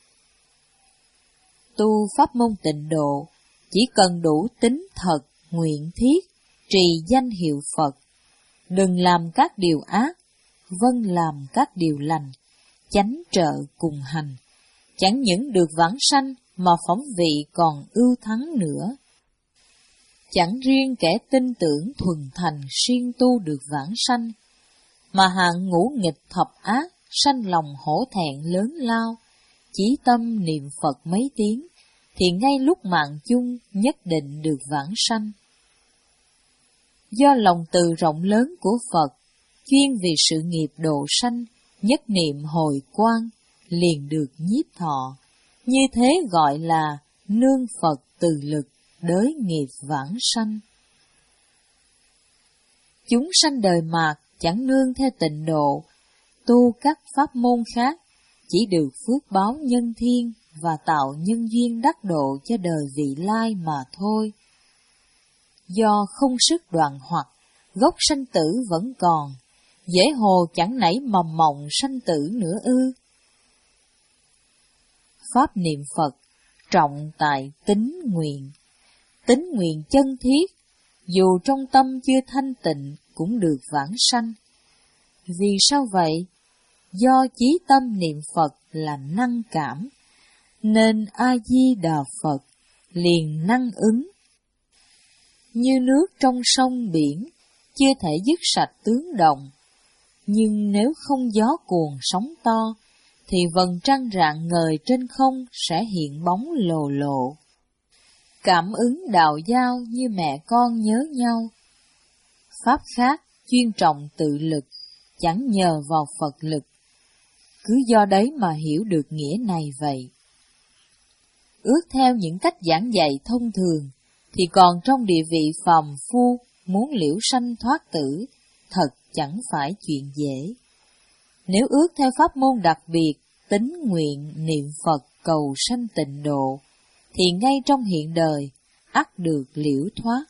Tu pháp môn tịnh độ chỉ cần đủ tín thật, nguyện thiết, trì danh hiệu Phật, đừng làm các điều ác, vâng làm các điều lành, chánh trợ cùng hành, chẳng những được vãng sanh mà phẩm vị còn ưu thắng nữa. Chẳng riêng kẻ tin tưởng thuần thành siêng tu được vãng sanh, mà hạng ngũ nghịch thập ác sanh lòng hổ thẹn lớn lao, chí tâm niệm Phật mấy tiếng, thì ngay lúc mạng chung nhất định được vãng sanh. Do lòng từ rộng lớn của Phật, chuyên vì sự nghiệp độ sanh, nhất niệm hồi quang, liền được nhiếp thọ, như thế gọi là nương Phật từ lực, đới nghiệp vãng sanh. Chúng sanh đời mạt chẳng nương theo tịnh độ, tu các pháp môn khác, chỉ được phước báo nhân thiên và tạo nhân duyên đắc độ cho đời vị lai mà thôi. Do không sức đoạn hoặc, gốc sanh tử vẫn còn, dễ hồ chẳng nảy mầm mộng sanh tử nữa ư. Pháp niệm Phật trọng tại tín nguyện. Tín nguyện chân thiết, dù trong tâm chưa thanh tịnh cũng được vãng sanh. Vì sao vậy? Do chí tâm niệm Phật là năng cảm, nên A-di-đà Phật liền năng ứng. Như nước trong sông biển, chưa thể dứt sạch tướng động, nhưng nếu không gió cuồng sóng to, thì vầng trăng rạng ngời trên không sẽ hiện bóng lồ lộ. Cảm ứng đạo giao như mẹ con nhớ nhau, pháp khác chuyên trọng tự lực, chẳng nhờ vào Phật lực. Cứ do đấy mà hiểu được nghĩa này vậy. Ước theo những cách giảng dạy thông thường, thì còn trong địa vị phàm phu, muốn liễu sanh thoát tử, thật chẳng phải chuyện dễ. Nếu ước theo pháp môn đặc biệt, tín nguyện, niệm Phật, cầu sanh tịnh độ, thì ngay trong hiện đời, ắt được liễu thoát.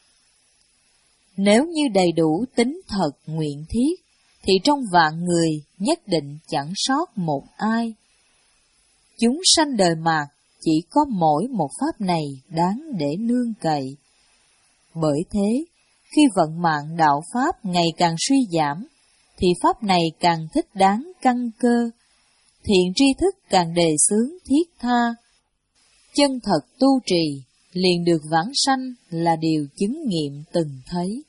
Nếu như đầy đủ tính thật nguyện thiết, thì trong vạn người nhất định chẳng sót một ai. Chúng sanh đời mạt chỉ có mỗi một pháp này đáng để nương cậy. Bởi thế, khi vận mạng đạo pháp ngày càng suy giảm, thì pháp này càng thích đáng căn cơ, thiện tri thức càng đề xướng thiết tha. Chân thật tu trì, liền được vãng sanh là điều chứng nghiệm từng thấy.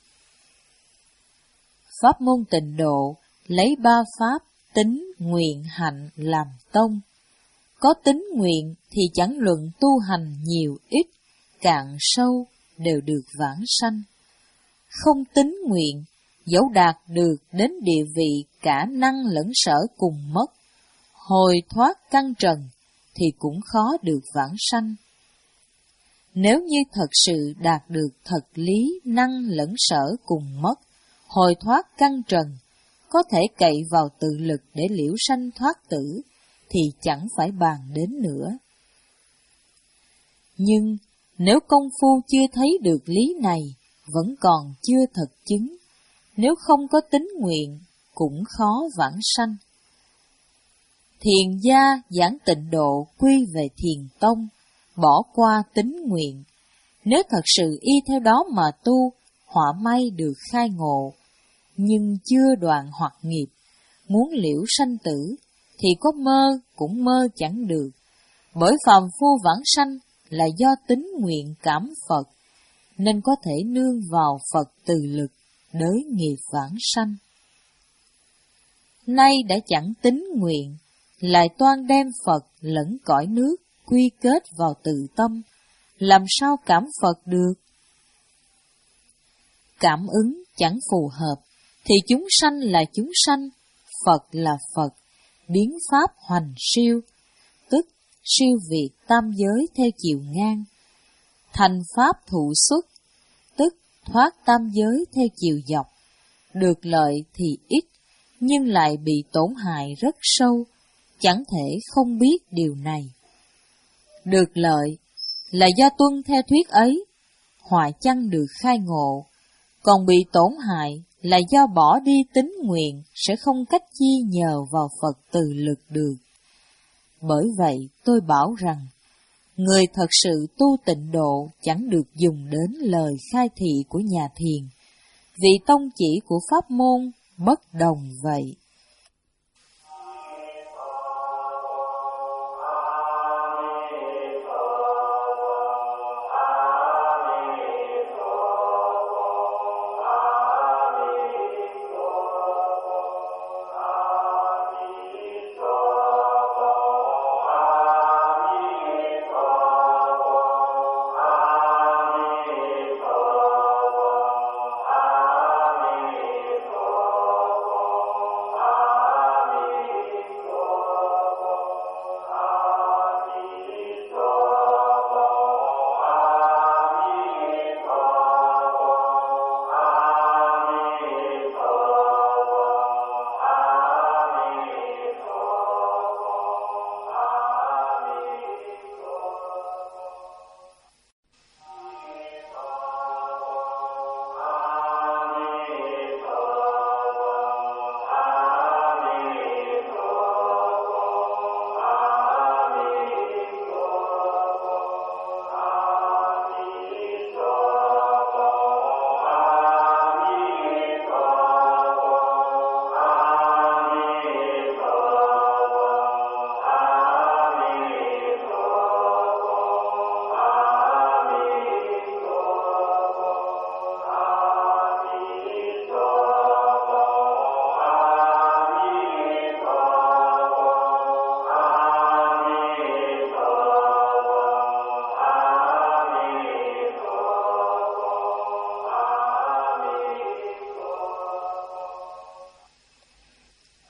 Pháp môn tịnh độ lấy ba pháp tín, nguyện, hạnh làm tông. Có tín nguyện thì chẳng luận tu hành nhiều ít, cạn sâu đều được vãng sanh. Không tín nguyện, dẫu đạt được đến địa vị cả năng lẫn sở cùng mất, hồi thoát căn trần thì cũng khó được vãng sanh. Nếu như thật sự đạt được thật lý năng lẫn sở cùng mất, hồi thoát căn trần, có thể cậy vào tự lực để liễu sanh thoát tử, thì chẳng phải bàn đến nữa. Nhưng nếu công phu chưa thấy được lý này, vẫn còn chưa thật chứng, nếu không có tín nguyện, cũng khó vãng sanh. Thiền gia giảng tịnh độ quy về thiền tông, bỏ qua tín nguyện. Nếu thật sự y theo đó mà tu, họa may được khai ngộ, nhưng chưa đoạn hoặc nghiệp, muốn liễu sanh tử, thì có mơ cũng mơ chẳng được, bởi phàm phu vãng sanh là do tín nguyện cảm Phật, nên có thể nương vào Phật từ lực, đới nghiệp vãng sanh. Nay đã chẳng tín nguyện, lại toan đem Phật lẫn cõi nước quy kết vào tự tâm, làm sao cảm Phật được? Cảm ứng chẳng phù hợp, thì chúng sanh là chúng sanh, Phật là Phật, biến pháp hoành siêu, tức siêu việt tam giới theo chiều ngang. Thành pháp thụ xuất, tức thoát tam giới theo chiều dọc. Được lợi thì ít, nhưng lại bị tổn hại rất sâu, chẳng thể không biết điều này. Được lợi là do tuân theo thuyết ấy, họa chăng được khai ngộ, còn bị tổn hại là do bỏ đi tín nguyện, sẽ không cách chi nhờ vào Phật từ lực được. Bởi vậy tôi bảo rằng, người thật sự tu tịnh độ chẳng được dùng đến lời khai thị của nhà thiền, vì tông chỉ của pháp môn bất đồng vậy.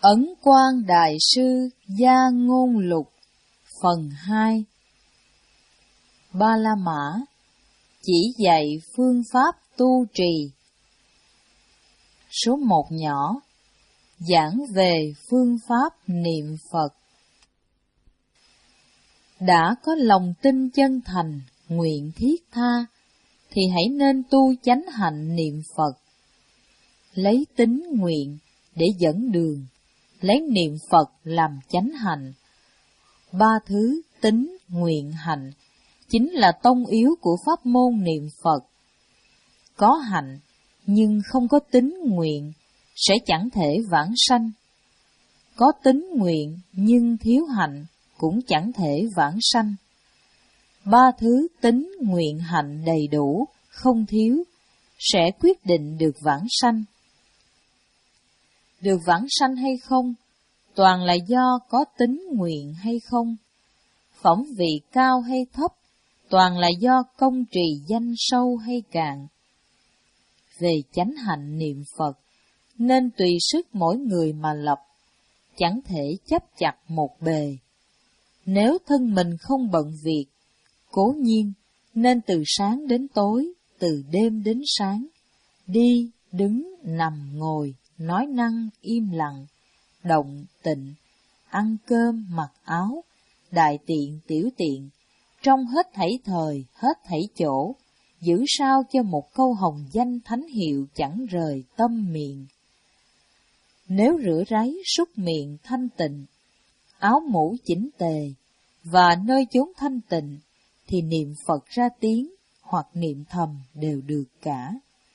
Ấn Quang Đại Sư Gia Ngôn Lục Phần hai. Ba La Mã chỉ dạy phương pháp tu trì. Số một nhỏ, giảng về phương pháp niệm Phật. Đã có lòng tin chân thành, nguyện thiết tha, thì hãy nên tu chánh hạnh niệm Phật. Lấy tín nguyện để dẫn đường, lấy niệm Phật làm chánh hạnh. Ba thứ tín, nguyện, hạnh chính là tông yếu của pháp môn niệm Phật. Có hạnh nhưng không có tín nguyện sẽ chẳng thể vãng sanh. Có tín nguyện nhưng thiếu hạnh cũng chẳng thể vãng sanh. Ba thứ tín, nguyện, hạnh đầy đủ, không thiếu, sẽ quyết định được vãng sanh. Được vãng sanh hay không, toàn là do có tín nguyện hay không. Phẩm vị cao hay thấp, toàn là do công trì danh sâu hay cạn. Về chánh hạnh niệm Phật, nên tùy sức mỗi người mà lập, chẳng thể chấp chặt một bề. Nếu thân mình không bận việc, cố nhiên nên từ sáng đến tối, từ đêm đến sáng, đi, đứng, nằm, ngồi, nói năng, im lặng, động, tịnh, ăn cơm, mặc áo, đại tiện, tiểu tiện, trong hết thảy thời, hết thảy chỗ, giữ sao cho một câu hồng danh thánh hiệu chẳng rời tâm miệng. Nếu rửa ráy, súc miệng thanh tịnh, áo mũ chỉnh tề, và nơi chốn thanh tịnh, thì niệm Phật ra tiếng hoặc niệm thầm đều được cả.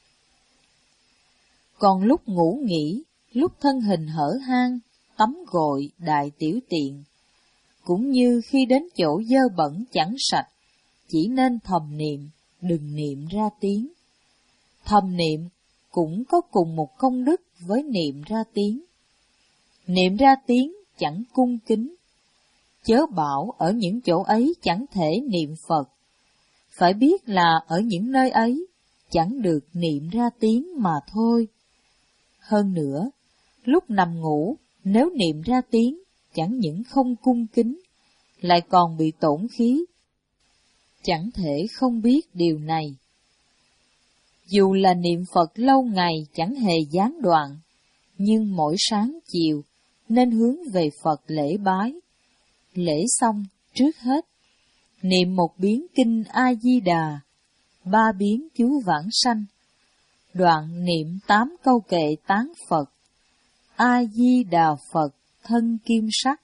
Còn lúc ngủ nghỉ, lúc thân hình hở hang, tắm gội, đại tiểu tiện, cũng như khi đến chỗ dơ bẩn chẳng sạch, chỉ nên thầm niệm, đừng niệm ra tiếng. Thầm niệm cũng có cùng một công đức với niệm ra tiếng. Niệm ra tiếng chẳng cung kính, chớ bảo ở những chỗ ấy chẳng thể niệm Phật. Phải biết là ở những nơi ấy chẳng được niệm ra tiếng mà thôi. Hơn nữa, lúc nằm ngủ, nếu niệm ra tiếng, chẳng những không cung kính, lại còn bị tổn khí. Chẳng thể không biết điều này. Dù là niệm Phật lâu ngày chẳng hề gián đoạn, nhưng mỗi sáng chiều nên hướng về Phật lễ bái. Lễ xong, trước hết, niệm một biến kinh A-di-đà, ba biến chú vãng sanh, đoạn niệm tám câu kệ tán Phật. A-di-đà Phật, thân kim sắc.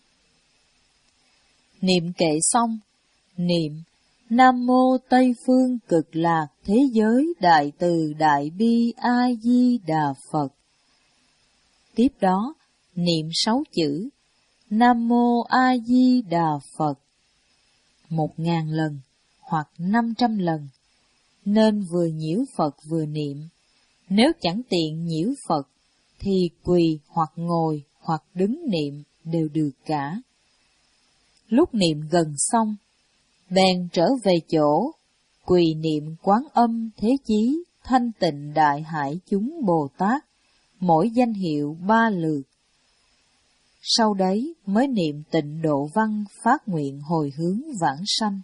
Niệm kệ xong, niệm Nam mô Tây phương cực lạc thế giới đại từ đại bi A-di-đà Phật. Tiếp đó, niệm sáu chữ Nam mô A-di-đà Phật một ngàn lần hoặc năm trăm lần, nên vừa nhiễu Phật vừa niệm. Nếu chẳng tiện nhiễu Phật, thì quỳ hoặc ngồi hoặc đứng niệm đều được cả. Lúc niệm gần xong, bèn trở về chỗ, quỳ niệm Quán Âm Thế Chí Thanh Tịnh Đại Hải Chúng Bồ Tát, mỗi danh hiệu ba lượt. Sau đấy mới niệm Tịnh Độ Văn phát nguyện hồi hướng vãng sanh.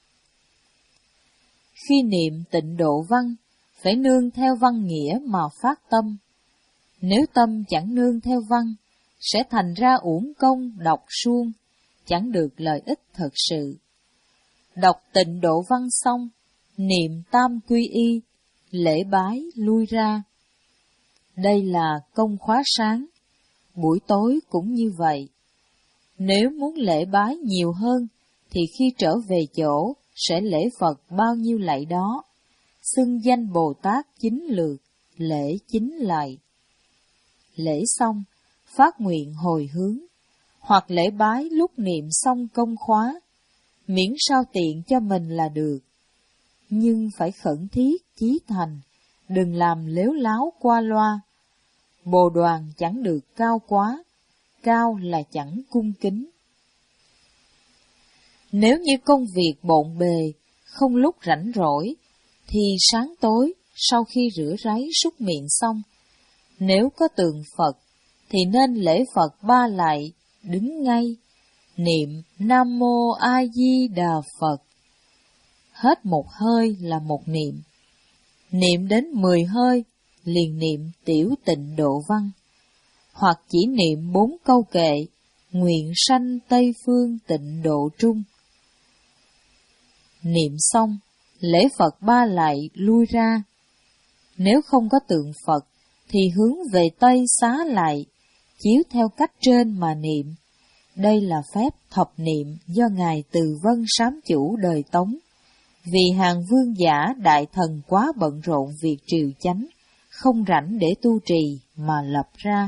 Khi niệm Tịnh Độ Văn, phải nương theo văn nghĩa mà phát tâm. Nếu tâm chẳng nương theo văn, sẽ thành ra uổng công đọc suông, chẳng được lợi ích thật sự. Đọc Tịnh Độ Văn xong, niệm Tam Quy Y, lễ bái lui ra. Đây là công khóa sáng, buổi tối cũng như vậy. Nếu muốn lễ bái nhiều hơn, thì khi trở về chỗ, sẽ lễ Phật bao nhiêu lạy đó, xưng danh Bồ Tát chín lượt, lễ chín lạy. Lễ xong, phát nguyện hồi hướng, hoặc lễ bái lúc niệm xong công khóa, miễn sao tiện cho mình là được. Nhưng phải khẩn thiết, chí thành, đừng làm lếu láo qua loa. Bồ đoàn chẳng được cao quá, cao là chẳng cung kính. Nếu như công việc bộn bề, không lúc rảnh rỗi, thì sáng tối, sau khi rửa ráy súc miệng xong, nếu có tượng Phật, thì nên lễ Phật ba lạy, đứng ngay, niệm Nam Mô A Di Đà Phật. Hết một hơi là một niệm. Niệm đến mười hơi, liền niệm Tiểu Tịnh Độ Văn, hoặc chỉ niệm bốn câu kệ, nguyện sanh Tây Phương Tịnh Độ Trung. Niệm xong, lễ Phật ba lạy lui ra. Nếu không có tượng Phật, thì hướng về Tây xá lạy, chiếu theo cách trên mà niệm. Đây là phép thập niệm do Ngài Từ Vân Sám Chủ đời Tống, vì hàng vương giả đại thần quá bận rộn việc triều chánh, không rảnh để tu trì mà lập ra.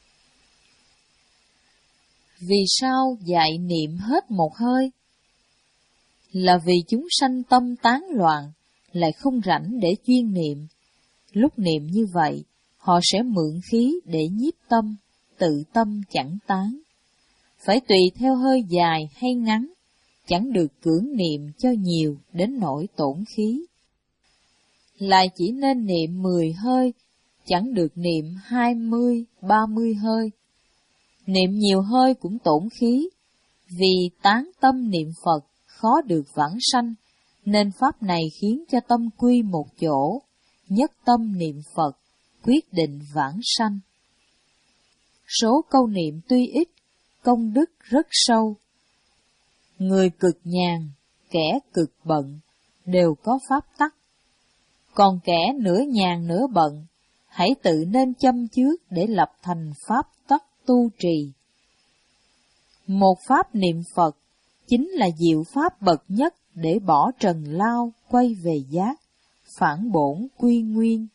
Vì sao dạy niệm hết một hơi? Là vì chúng sanh tâm tán loạn, lại không rảnh để chuyên niệm. Lúc niệm như vậy, họ sẽ mượn khí để nhiếp tâm, tự tâm chẳng tán. Phải tùy theo hơi dài hay ngắn, chẳng được cưỡng niệm cho nhiều đến nỗi tổn khí. Lại chỉ nên niệm mười hơi, chẳng được niệm hai mươi, ba mươi hơi. Niệm nhiều hơi cũng tổn khí, vì tán tâm niệm Phật khó được vãng sanh, nên pháp này khiến cho tâm quy một chỗ, nhất tâm niệm Phật, quyết định vãng sanh. Số câu niệm tuy ít, công đức rất sâu. Người cực nhàn, kẻ cực bận, đều có pháp tắc. Còn kẻ nửa nhàn nửa bận, hãy tự nên châm trước để lập thành pháp tắc tu trì. Một pháp niệm Phật chính là diệu pháp bậc nhất để bỏ trần lao, quay về giác, phản bổn quy nguyên.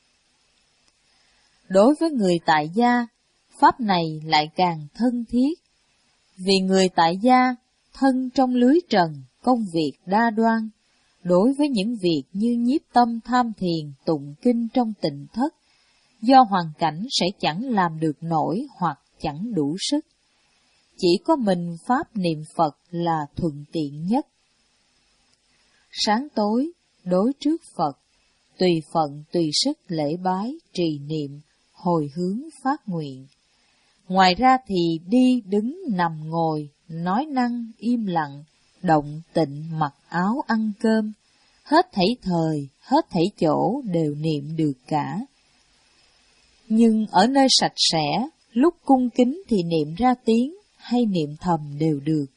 Đối với người tại gia, pháp này lại càng thân thiết, vì người tại gia thân trong lưới trần, công việc đa đoan. Đối với những việc như nhiếp tâm tham thiền, tụng kinh trong tịnh thất, do hoàn cảnh sẽ chẳng làm được nổi hoặc chẳng đủ sức. Chỉ có mình pháp niệm Phật là thuận tiện nhất. Sáng tối, đối trước Phật, tùy phận tùy sức lễ bái, trì niệm, hồi hướng phát nguyện. Ngoài ra thì đi đứng nằm ngồi, nói năng im lặng, động tịnh mặc áo ăn cơm, hết thảy thời, hết thảy chỗ đều niệm được cả. Nhưng ở nơi sạch sẽ, lúc cung kính thì niệm ra tiếng hay niệm thầm đều được.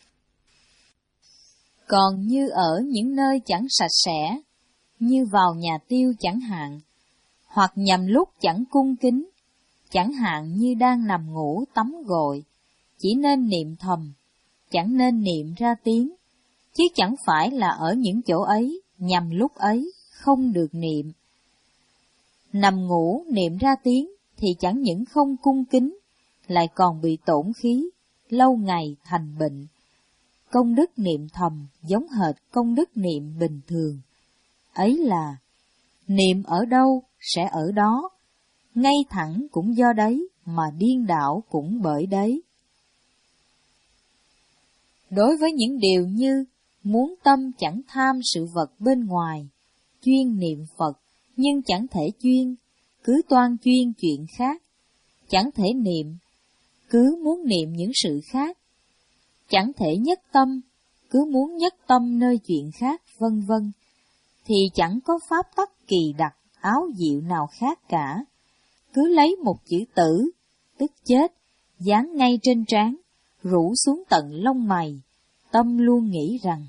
Còn như ở những nơi chẳng sạch sẽ, như vào nhà tiêu chẳng hạn, hoặc nhằm lúc chẳng cung kính, chẳng hạn như đang nằm ngủ tắm gội, chỉ nên niệm thầm, chẳng nên niệm ra tiếng, chứ chẳng phải là ở những chỗ ấy, nhằm lúc ấy, không được niệm. Nằm ngủ niệm ra tiếng thì chẳng những không cung kính, lại còn bị tổn khí, lâu ngày thành bệnh. Công đức niệm thầm giống hệt công đức niệm bình thường. Ấy là, niệm ở đâu sẽ ở đó, ngay thẳng cũng do đấy, mà điên đảo cũng bởi đấy. Đối với những điều như muốn tâm chẳng tham sự vật bên ngoài, chuyên niệm Phật nhưng chẳng thể chuyên, cứ toan chuyên chuyện khác, chẳng thể niệm, cứ muốn niệm những sự khác, chẳng thể nhất tâm, cứ muốn nhất tâm nơi chuyện khác, vân vân, thì chẳng có pháp tắc kỳ đặc, áo diệu nào khác cả. Cứ lấy một chữ tử, tức chết, dán ngay trên trán, rủ xuống tận lông mày, tâm luôn nghĩ rằng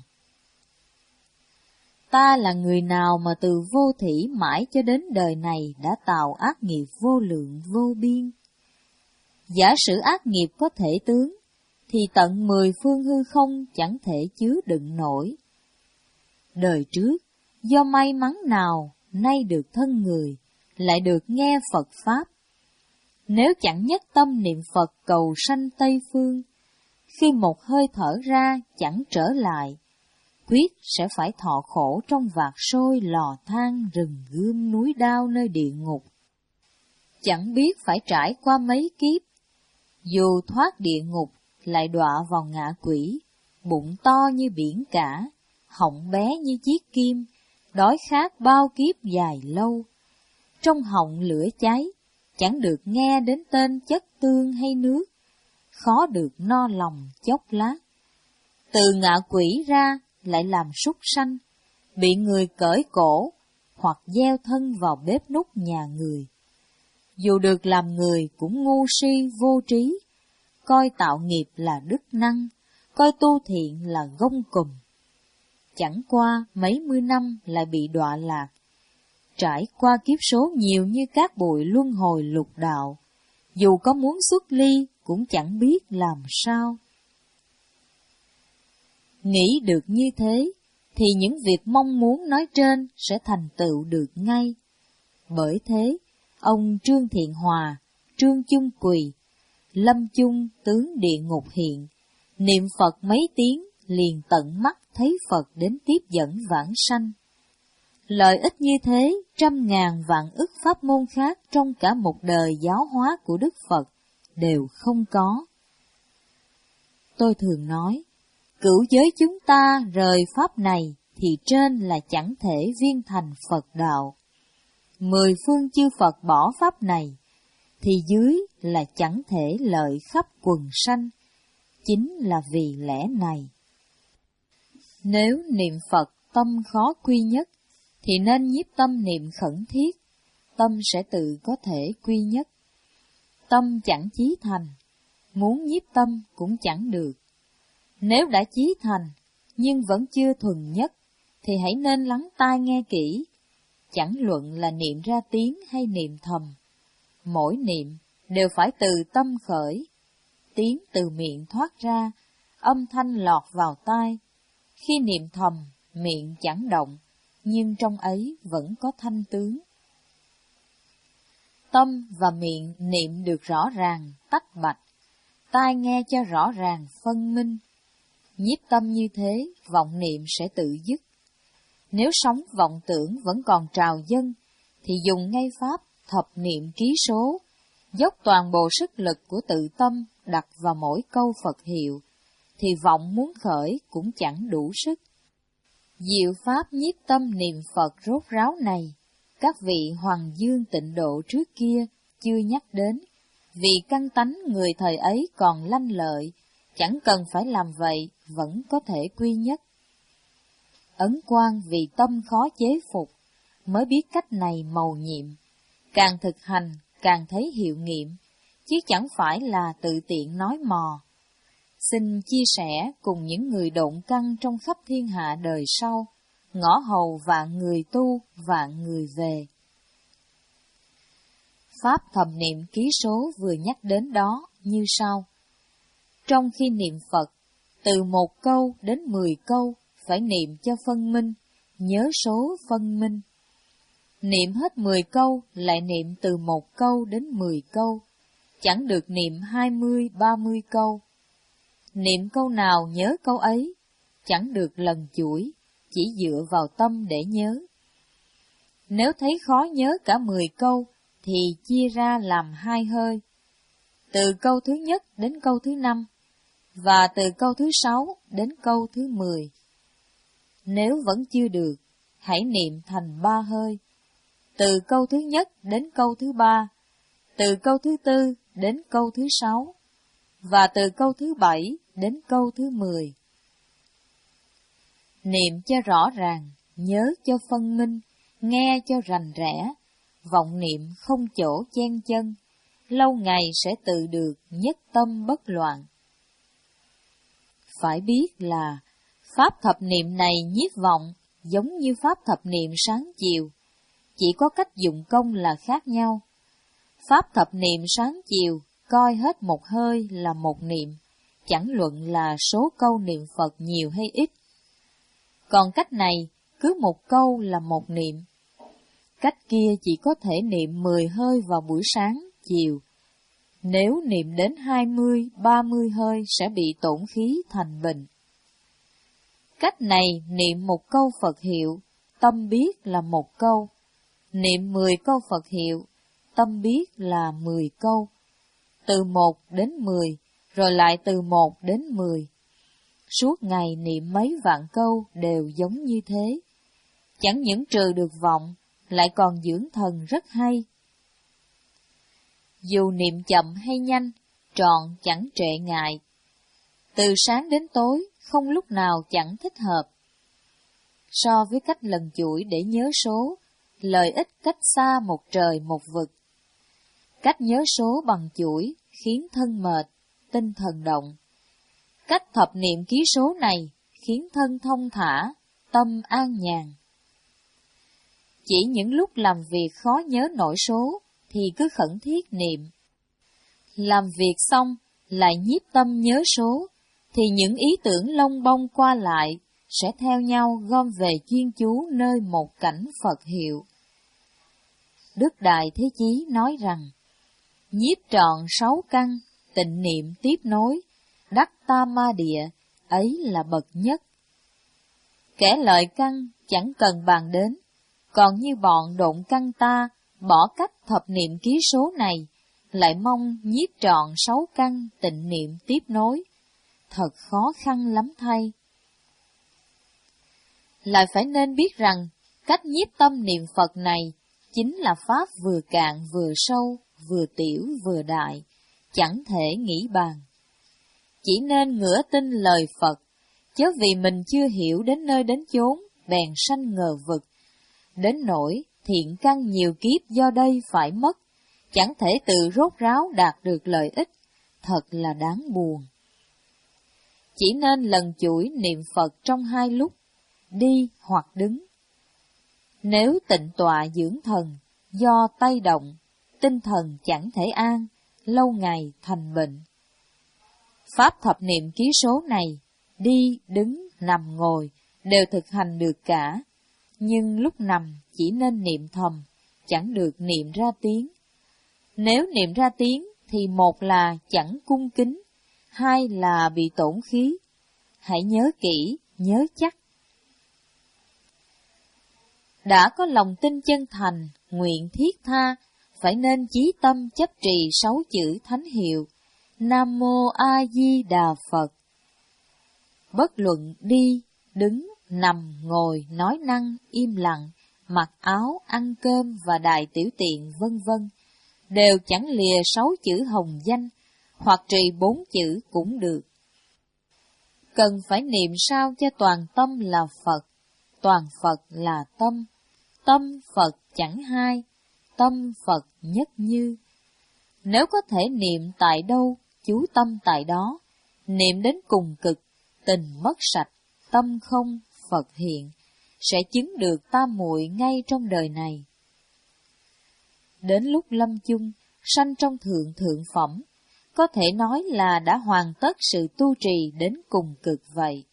ta là người nào mà từ vô thỉ mãi cho đến đời này đã tạo ác nghiệp vô lượng vô biên. Giả sử ác nghiệp có thể tướng, thì tận mười phương hư không chẳng thể chứa đựng nổi. Đời trước, do may mắn nào, nay được thân người, lại được nghe Phật Pháp. Nếu chẳng nhất tâm niệm Phật cầu sanh Tây Phương, khi một hơi thở ra chẳng trở lại, quyết sẽ phải thọ khổ trong vạc sôi lò than rừng gươm núi đao nơi địa ngục. Chẳng biết phải trải qua mấy kiếp, dù thoát địa ngục lại đọa vào ngạ quỷ, bụng to như biển cả, họng bé như chiếc kim, đói khát bao kiếp dài lâu. Trong họng lửa cháy, chẳng được nghe đến tên chất tương hay nước, khó được no lòng chốc lát. Từ ngạ quỷ ra lại làm súc sanh, bị người cởi cổ, hoặc gieo thân vào bếp núc nhà người. Dù được làm người cũng ngu si vô trí, coi tạo nghiệp là đức năng, coi tu thiện là gông cùm. Chẳng qua mấy mươi năm lại bị đọa lạc, trải qua kiếp số nhiều như cát bụi luân hồi lục đạo, dù có muốn xuất ly cũng chẳng biết làm sao. Nghĩ được như thế, thì những việc mong muốn nói trên sẽ thành tựu được ngay. Bởi thế, ông Trương Thiện Hòa, Trương Chung Quỳ, Lâm Chung tướng địa ngục hiện, niệm Phật mấy tiếng liền tận mắt thấy Phật đến tiếp dẫn vãng sanh. Lợi ích như thế, trăm ngàn vạn ức pháp môn khác trong cả một đời giáo hóa của Đức Phật đều không có. Tôi thường nói, cửu giới chúng ta rời pháp này thì trên là chẳng thể viên thành Phật đạo. Mười phương chư Phật bỏ pháp này, thì dưới là chẳng thể lợi khắp quần sanh, chính là vì lẽ này. Nếu niệm Phật tâm khó quy nhất, thì nên nhiếp tâm niệm khẩn thiết, tâm sẽ tự có thể quy nhất. Tâm chẳng chí thành, muốn nhiếp tâm cũng chẳng được. Nếu đã chí thành, nhưng vẫn chưa thuần nhất, thì hãy nên lắng tai nghe kỹ, chẳng luận là niệm ra tiếng hay niệm thầm. Mỗi niệm đều phải từ tâm khởi, tiếng từ miệng thoát ra, âm thanh lọt vào tai. Khi niệm thầm, miệng chẳng động, nhưng trong ấy vẫn có thanh tướng. Tâm và miệng niệm được rõ ràng, tách bạch, tai nghe cho rõ ràng, phân minh. Nhiếp tâm như thế, vọng niệm sẽ tự dứt. Nếu sống vọng tưởng vẫn còn trào dâng, thì dùng ngay pháp thập niệm ký số, dốc toàn bộ sức lực của tự tâm đặt vào mỗi câu Phật hiệu, thì vọng muốn khởi cũng chẳng đủ sức. Diệu pháp nhiếp tâm niệm Phật rốt ráo này, các vị Hoàng Dương Tịnh Độ trước kia chưa nhắc đến, vì căn tánh người thời ấy còn lanh lợi, chẳng cần phải làm vậy, vẫn có thể quy nhất. Ấn Quang vì tâm khó chế phục, mới biết cách này mầu nhiệm, càng thực hành càng thấy hiệu nghiệm, chứ chẳng phải là tự tiện nói mò. Xin chia sẻ cùng những người độn căn trong khắp thiên hạ đời sau, ngõ hầu vạn người tu, vạn người về. Pháp thầm niệm ký số vừa nhắc đến đó như sau. Trong khi niệm Phật, từ một câu đến mười câu, phải niệm cho phân minh, nhớ số phân minh. Niệm hết mười câu, lại niệm từ một câu đến mười câu, chẳng được niệm hai mươi, ba mươi câu. Niệm câu nào nhớ câu ấy, chẳng được lần chuỗi, chỉ dựa vào tâm để nhớ. Nếu thấy khó nhớ cả mười câu, thì chia ra làm hai hơi, từ câu thứ nhất đến câu thứ năm, và từ câu thứ sáu đến câu thứ mười. Nếu vẫn chưa được, hãy niệm thành ba hơi, từ câu thứ nhất đến câu thứ ba, từ câu thứ tư đến câu thứ sáu, và từ câu thứ bảy đến câu thứ mười. Niệm cho rõ ràng, nhớ cho phân minh, nghe cho rành rẽ, vọng niệm không chỗ chen chân, lâu ngày sẽ tự được nhất tâm bất loạn. Phải biết là pháp thập niệm này nhiếp vọng giống như pháp thập niệm sáng chiều, chỉ có cách dụng công là khác nhau. Pháp thập niệm sáng chiều coi hết một hơi là một niệm, chẳng luận là số câu niệm Phật nhiều hay ít. Còn cách này, cứ một câu là một niệm. Cách kia chỉ có thể niệm mười hơi vào buổi sáng, chiều. Nếu niệm đến hai mươi, ba mươi hơi sẽ bị tổn khí thành bệnh. Cách này niệm một câu Phật hiệu, tâm biết là một câu. Niệm mười câu Phật hiệu, tâm biết là mười câu. Từ một đến mười, rồi lại từ một đến mười. Suốt ngày niệm mấy vạn câu đều giống như thế. Chẳng những trừ được vọng, lại còn dưỡng thần rất hay. Dù niệm chậm hay nhanh, trọn chẳng trệ ngại. Từ sáng đến tối, không lúc nào chẳng thích hợp. So với cách lần chuỗi để nhớ số, lợi ích cách xa một trời một vực. Cách nhớ số bằng chuỗi khiến thân mệt, tinh thần động. Cách thập niệm ký số này khiến thân thông thả, tâm an nhàn. Chỉ những lúc làm việc khó nhớ nổi số thì cứ khẩn thiết niệm. Làm việc xong lại nhiếp tâm nhớ số thì những ý tưởng lông bông qua lại sẽ theo nhau gom về chuyên chú nơi một cảnh Phật hiệu. Đức Đại Thế Chí nói rằng, nhiếp trọn sáu căn, tịnh niệm tiếp nối, đắc tam ma địa, ấy là bậc nhất. Kẻ lợi căn chẳng cần bàn đến, còn như bọn độn căn ta, bỏ cách thập niệm ký số này, lại mong nhiếp trọn sáu căn, tịnh niệm tiếp nối, thật khó khăn lắm thay. Lại phải nên biết rằng, cách nhiếp tâm niệm Phật này, chính là pháp vừa cạn vừa sâu, vừa tiểu vừa đại, chẳng thể nghĩ bàn. Chỉ nên ngửa tin lời Phật, chớ vì mình chưa hiểu đến nơi đến chốn, bèn sanh ngờ vực. Đến nỗi thiện căn nhiều kiếp do đây phải mất, chẳng thể tự rốt ráo đạt được lợi ích, thật là đáng buồn. Chỉ nên lần chuỗi niệm Phật trong hai lúc, đi hoặc đứng. Nếu tịnh tọa dưỡng thần, do tay động, tinh thần chẳng thể an, lâu ngày thành bệnh. Pháp thập niệm ký số này, đi, đứng, nằm, ngồi, đều thực hành được cả, nhưng lúc nằm chỉ nên niệm thầm, chẳng được niệm ra tiếng. Nếu niệm ra tiếng thì một là chẳng cung kính, hai là bị tổn khí. Hãy nhớ kỹ, nhớ chắc. Đã có lòng tin chân thành, nguyện thiết tha, phải nên chí tâm chấp trì sáu chữ thánh hiệu, Nam Mô A Di Đà Phật. Bất luận đi, đứng, nằm, ngồi, nói năng, im lặng, mặc áo, ăn cơm và đại tiểu tiện vân vân, đều chẳng lìa sáu chữ hồng danh, hoặc trì bốn chữ cũng được. Cần phải niệm sao cho toàn tâm là Phật, toàn Phật là tâm, tâm Phật chẳng hai, tâm Phật nhất như. Nếu có thể niệm tại đâu, chú tâm tại đó, niệm đến cùng cực, tình mất sạch, tâm không, Phật hiện, sẽ chứng được tam muội ngay trong đời này. Đến lúc lâm chung, sanh trong thượng thượng phẩm, có thể nói là đã hoàn tất sự tu trì đến cùng cực vậy.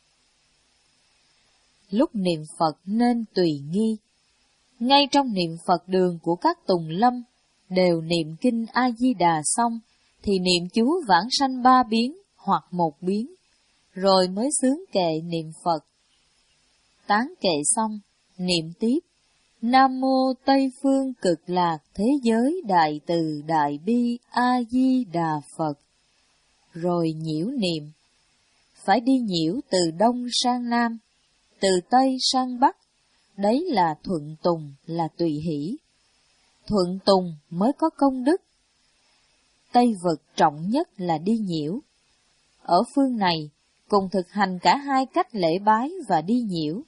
Lúc niệm Phật nên tùy nghi. Ngay trong niệm Phật đường của các tùng lâm, đều niệm kinh A-di-đà xong, thì niệm chú vãng sanh ba biến hoặc một biến, rồi mới xướng kệ niệm Phật. Tán kệ xong, niệm tiếp, Nam Mô Tây Phương Cực Lạc Thế Giới Đại Từ Đại Bi A-di-đà Phật. Rồi nhiễu niệm, phải đi nhiễu từ Đông sang Nam, từ Tây sang Bắc, đấy là thuận tùng, là tùy hỷ. Thuận tùng mới có công đức. Tây vực trọng nhất là đi nhiễu. Ở phương này, cùng thực hành cả hai cách lễ bái và đi nhiễu.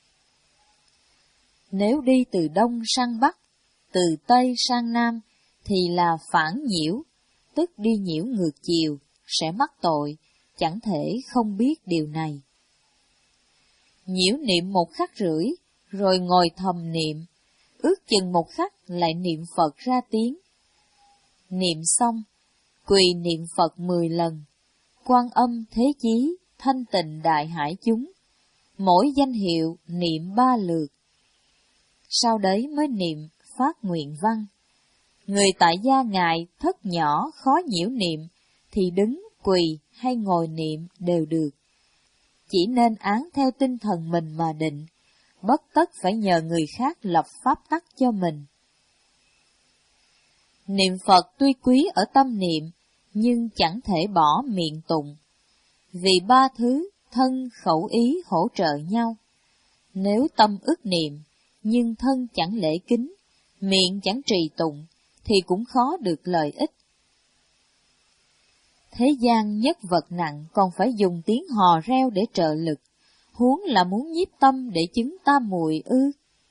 Nếu đi từ Đông sang Bắc, từ Tây sang Nam, thì là phản nhiễu, tức đi nhiễu ngược chiều, sẽ mắc tội, chẳng thể không biết điều này. Nhiễu niệm một khắc rưỡi, rồi ngồi thầm niệm, ước chừng một khắc lại niệm Phật ra tiếng. Niệm xong, quỳ niệm Phật mười lần, Quan Âm Thế Chí, Thanh Tịnh Đại Hải chúng, mỗi danh hiệu niệm ba lượt. Sau đấy mới niệm phát nguyện văn. Người tại gia ngại thất nhỏ khó nhiễu niệm, thì đứng, quỳ hay ngồi niệm đều được. Chỉ nên án theo tinh thần mình mà định, bất tất phải nhờ người khác lập pháp tắc cho mình. Niệm Phật tuy quý ở tâm niệm, nhưng chẳng thể bỏ miệng tụng. Vì ba thứ, thân khẩu ý hỗ trợ nhau. Nếu tâm ức niệm, nhưng thân chẳng lễ kính, miệng chẳng trì tụng, thì cũng khó được lợi ích. Thế gian nhất vật nặng còn phải dùng tiếng hò reo để trợ lực, huống là muốn nhiếp tâm để chứng tam muội ư.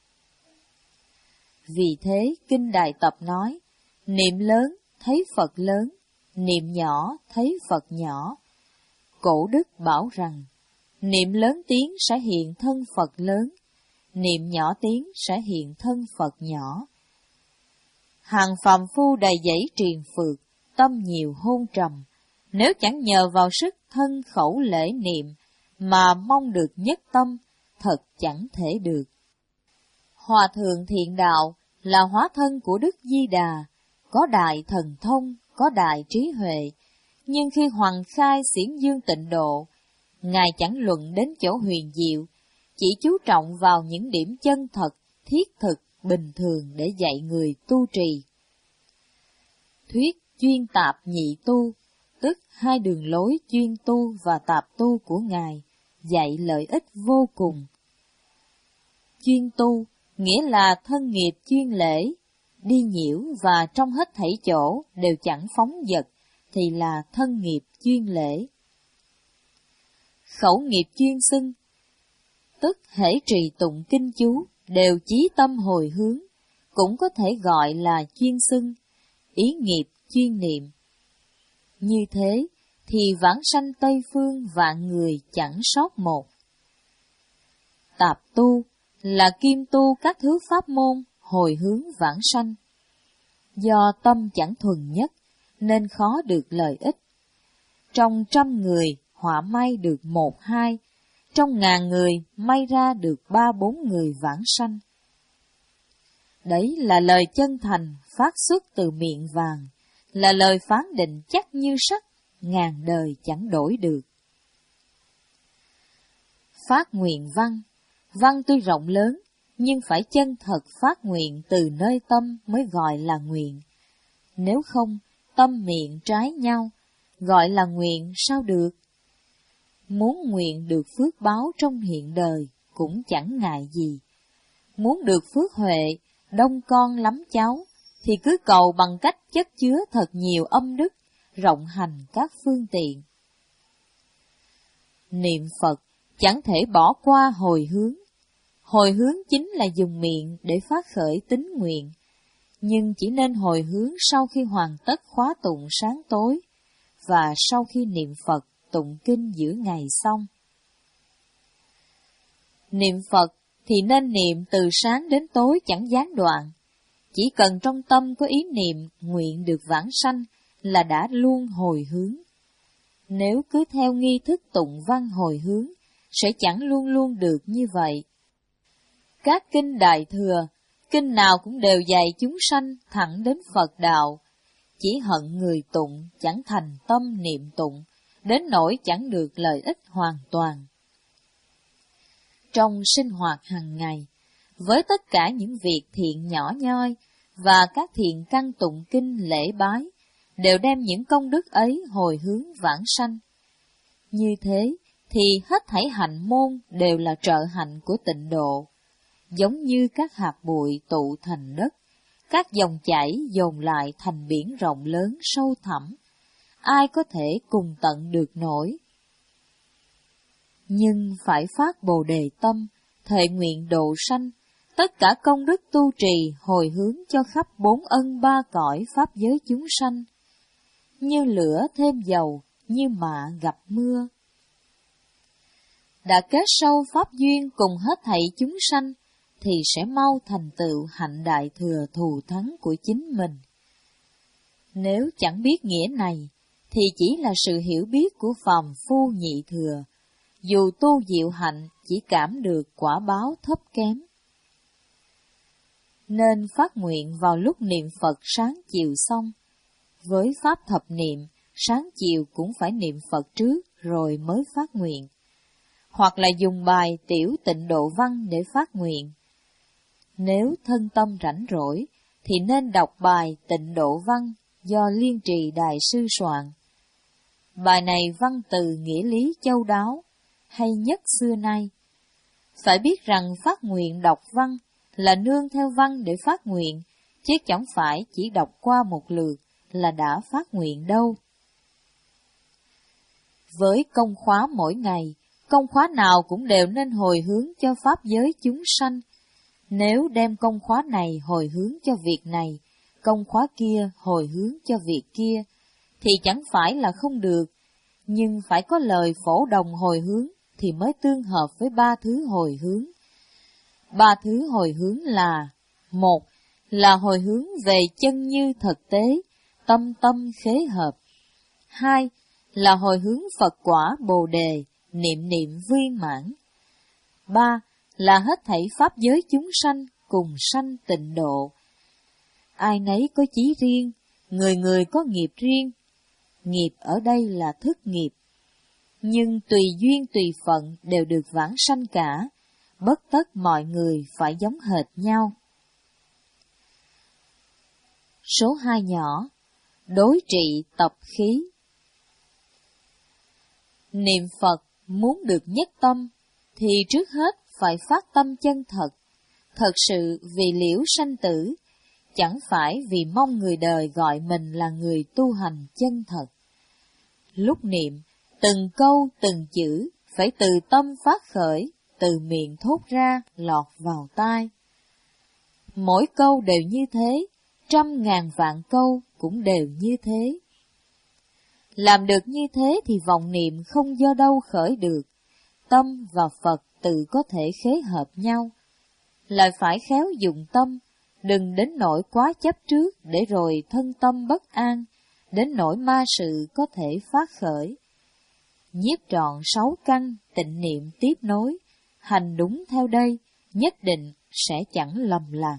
Vì thế, Kinh Đại Tập nói, niệm lớn thấy Phật lớn, niệm nhỏ thấy Phật nhỏ. Cổ đức bảo rằng, niệm lớn tiếng sẽ hiện thân Phật lớn, niệm nhỏ tiếng sẽ hiện thân Phật nhỏ. Hàng phàm phu đầy dẫy triền phượt, tâm nhiều hôn trầm, nếu chẳng nhờ vào sức thân khẩu lễ niệm, mà mong được nhất tâm, thật chẳng thể được. Hòa thượng Thiện Đạo là hóa thân của Đức Di Đà, có đại thần thông, có đại trí huệ, nhưng khi Hoàng Khai xiển dương Tịnh Độ, Ngài chẳng luận đến chỗ huyền diệu, chỉ chú trọng vào những điểm chân thật, thiết thực, bình thường để dạy người tu trì. Thuyết chuyên tạp nhị tu, tức hai đường lối chuyên tu và tạp tu của Ngài, dạy lợi ích vô cùng. Chuyên tu nghĩa là thân nghiệp chuyên lễ, đi nhiễu và trong hết thảy chỗ đều chẳng phóng dật, thì là thân nghiệp chuyên lễ. Khẩu nghiệp chuyên xưng, tức hễ trì tụng kinh chú, đều chí tâm hồi hướng, cũng có thể gọi là chuyên xưng, ý nghiệp chuyên niệm. Như thế, thì vãng sanh Tây Phương vạn người chẳng sót một. Tạp tu là kim tu các thứ pháp môn, hồi hướng vãng sanh. Do tâm chẳng thuần nhất, nên khó được lợi ích. Trong trăm người, họa may được một hai, trong ngàn người, may ra được ba bốn người vãng sanh. Đấy là lời chân thành phát xuất từ miệng vàng, là lời phán định chắc như sắt, ngàn đời chẳng đổi được. Phát nguyện văn, văn tuy rộng lớn, nhưng phải chân thật phát nguyện từ nơi tâm mới gọi là nguyện. Nếu không, tâm miệng trái nhau, gọi là nguyện sao được? Muốn nguyện được phước báo trong hiện đời cũng chẳng ngại gì. Muốn được phước huệ, đông con lắm cháu, thì cứ cầu bằng cách chất chứa thật nhiều âm đức, rộng hành các phương tiện. Niệm Phật chẳng thể bỏ qua hồi hướng. Hồi hướng chính là dùng miệng để phát khởi tín nguyện, nhưng chỉ nên hồi hướng sau khi hoàn tất khóa tụng sáng tối, và sau khi niệm Phật tụng kinh giữa ngày xong. Niệm Phật thì nên niệm từ sáng đến tối chẳng gián đoạn, chỉ cần trong tâm có ý niệm nguyện được vãng sanh là đã luôn hồi hướng. Nếu cứ theo nghi thức tụng văn hồi hướng, sẽ chẳng luôn luôn được như vậy. Các kinh Đại Thừa, kinh nào cũng đều dạy chúng sanh thẳng đến Phật đạo, chỉ hận người tụng chẳng thành tâm niệm tụng, đến nỗi chẳng được lợi ích hoàn toàn. Trong sinh hoạt hàng ngày, với tất cả những việc thiện nhỏ nhoi và các thiện căn tụng kinh lễ bái, đều đem những công đức ấy hồi hướng vãng sanh. Như thế, thì hết thảy hạnh môn đều là trợ hạnh của tịnh độ, giống như các hạt bụi tụ thành đất, các dòng chảy dồn lại thành biển rộng lớn sâu thẳm, ai có thể cùng tận được nổi. Nhưng phải phát Bồ Đề tâm, thệ nguyện độ sanh, tất cả công đức tu trì hồi hướng cho khắp bốn ân ba cõi pháp giới chúng sanh, như lửa thêm dầu, như mạ gặp mưa. Đã kết sâu pháp duyên cùng hết thảy chúng sanh, thì sẽ mau thành tựu hạnh đại thừa thù thắng của chính mình. Nếu chẳng biết nghĩa này, thì chỉ là sự hiểu biết của phàm phu nhị thừa, dù tu diệu hạnh chỉ cảm được quả báo thấp kém. Nên phát nguyện vào lúc niệm Phật sáng chiều xong. Với pháp thập niệm, sáng chiều cũng phải niệm Phật trước rồi mới phát nguyện. Hoặc là dùng bài tiểu tịnh độ văn để phát nguyện. Nếu thân tâm rảnh rỗi, thì nên đọc bài tịnh độ văn do Liên Trì Đại Sư soạn. Bài này văn từ nghĩa lý châu đáo, hay nhất xưa nay. Phải biết rằng phát nguyện đọc văn là nương theo văn để phát nguyện, chứ chẳng phải chỉ đọc qua một lượt là đã phát nguyện đâu. Với công khóa mỗi ngày, công khóa nào cũng đều nên hồi hướng cho pháp giới chúng sanh. Nếu đem công khóa này hồi hướng cho việc này, công khóa kia hồi hướng cho việc kia, thì chẳng phải là không được, nhưng phải có lời phổ đồng hồi hướng thì mới tương hợp với ba thứ hồi hướng. Ba thứ hồi hướng là: một là hồi hướng về chân như thực tế, tâm tâm khế hợp. Hai là hồi hướng Phật quả Bồ đề, niệm niệm viên mãn. Ba là hết thảy pháp giới chúng sanh cùng sanh tịnh độ. Ai nấy có chí riêng, người người có nghiệp riêng. Nghiệp ở đây là thức nghiệp, nhưng tùy duyên tùy phận đều được vãng sanh cả, bất tất mọi người phải giống hệt nhau. Số hai nhỏ, đối trị tập khí. Niệm Phật muốn được nhất tâm, thì trước hết phải phát tâm chân thật, thật sự vì liễu sanh tử, chẳng phải vì mong người đời gọi mình là người tu hành chân thật. Lúc niệm, từng câu từng chữ phải từ tâm phát khởi, từ miệng thốt ra lọt vào tai. Mỗi câu đều như thế, trăm ngàn vạn câu cũng đều như thế. Làm được như thế thì vọng niệm không do đâu khởi được, tâm và Phật tự có thể khế hợp nhau. Lại phải khéo dùng tâm, đừng đến nỗi quá chấp trước để rồi thân tâm bất an, đến nỗi ma sự có thể phát khởi. Nhiếp trọn sáu căn, tịnh niệm tiếp nối, hành đúng theo đây, nhất định sẽ chẳng lầm lạc.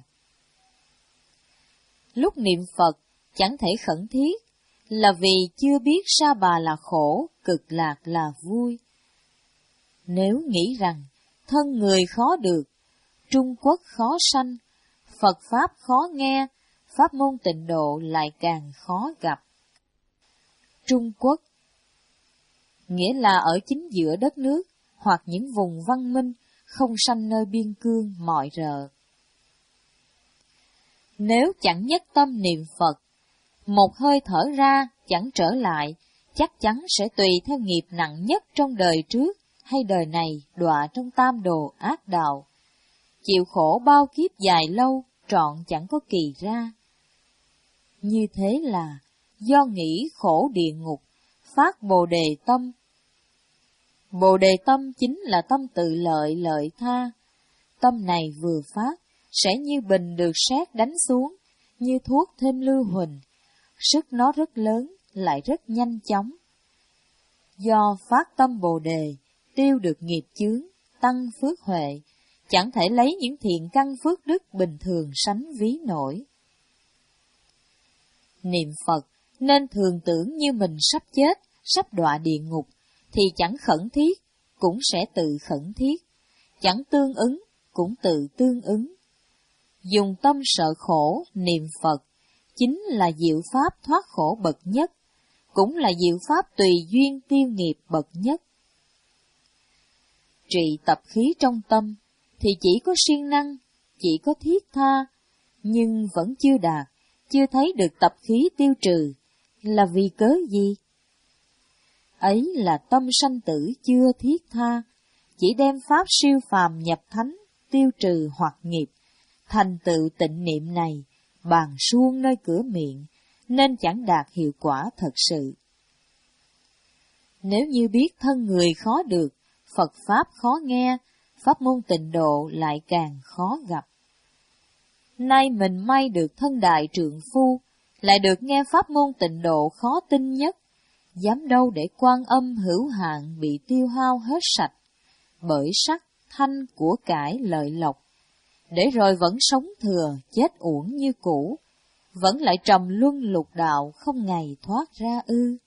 Lúc niệm Phật chẳng thể khẩn thiết, là vì chưa biết sa bà là khổ, cực lạc là vui. Nếu nghĩ rằng thân người khó được, Trung Quốc khó sanh, Phật Pháp khó nghe, pháp môn tịnh độ lại càng khó gặp. Trung Quốc nghĩa là ở chính giữa đất nước, hoặc những vùng văn minh, không sanh nơi biên cương mọi rợ. Nếu chẳng nhất tâm niệm Phật, một hơi thở ra chẳng trở lại, chắc chắn sẽ tùy theo nghiệp nặng nhất trong đời trước hay đời này đọa trong tam đồ ác đạo. Chịu khổ bao kiếp dài lâu, trọn chẳng có kỳ ra. Như thế là do nghĩ khổ địa ngục, phát Bồ đề tâm. Bồ đề tâm chính là tâm tự lợi lợi tha. Tâm này vừa phát, sẽ như bình được sét đánh xuống, như thuốc thêm lưu huỳnh. Sức nó rất lớn, lại rất nhanh chóng. Do phát tâm Bồ đề, tiêu được nghiệp chướng, tăng phước huệ, chẳng thể lấy những thiện căn phước đức bình thường sánh ví nổi. Niệm Phật nên thường tưởng như mình sắp chết, sắp đọa địa ngục, thì chẳng khẩn thiết, cũng sẽ tự khẩn thiết, chẳng tương ứng, cũng tự tương ứng. Dùng tâm sợ khổ, niệm Phật, chính là diệu pháp thoát khổ bậc nhất, cũng là diệu pháp tùy duyên tiêu nghiệp bậc nhất. Trị tập khí trong tâm, thì chỉ có siêng năng, chỉ có thiết tha, nhưng vẫn chưa đạt, chưa thấy được tập khí tiêu trừ, là vì cớ gì? Ấy là tâm sanh tử chưa thiết tha, chỉ đem pháp siêu phàm nhập thánh, tiêu trừ hoặc nghiệp, thành tựu tịnh niệm này, bàn suông nơi cửa miệng, nên chẳng đạt hiệu quả thật sự. Nếu như biết thân người khó được, Phật Pháp khó nghe, pháp môn tịnh độ lại càng khó gặp. Nay mình may được thân đại trượng phu, lại được nghe pháp môn tịnh độ khó tin nhất, dám đâu để Quan Âm hữu hạn bị tiêu hao hết sạch, bởi sắc, thanh, của cải, lợi lộc, để rồi vẫn sống thừa, chết uổng như cũ, vẫn lại trầm luân lục đạo không ngày thoát ra ư.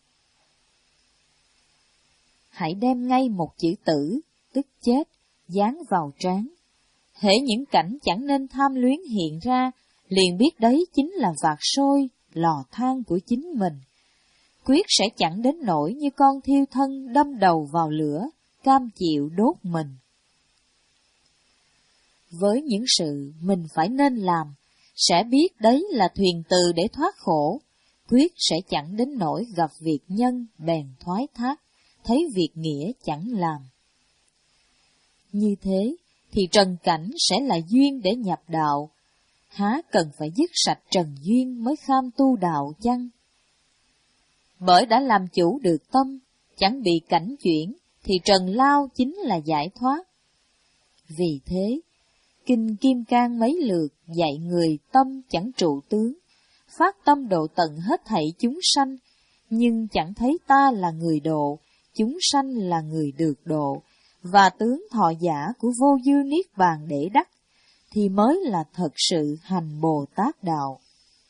Hãy đem ngay một chữ tử, tức chết, dán vào trán. Hễ những cảnh chẳng nên tham luyến hiện ra, liền biết đấy chính là vạc sôi, lò than của chính mình. Quyết sẽ chẳng đến nỗi như con thiêu thân đâm đầu vào lửa, cam chịu đốt mình. Với những sự mình phải nên làm, sẽ biết đấy là thuyền từ để thoát khổ, quyết sẽ chẳng đến nỗi gặp việc nhân bèn thoái thác, thấy việc nghĩa chẳng làm. Như thế thì trần cảnh sẽ là duyên để nhập đạo, há cần phải dứt sạch trần duyên mới kham tu đạo chăng? Bởi đã làm chủ được tâm, chẳng bị cảnh chuyển, thì trần lao chính là giải thoát. Vì thế, Kinh Kim Cang mấy lượt dạy người tâm chẳng trụ tướng, phát tâm độ tận hết thảy chúng sanh, nhưng chẳng thấy ta là người độ, chúng sanh là người được độ, và tướng thọ giả của vô dư niết bàn để đắc, thì mới là thật sự hành Bồ Tát đạo.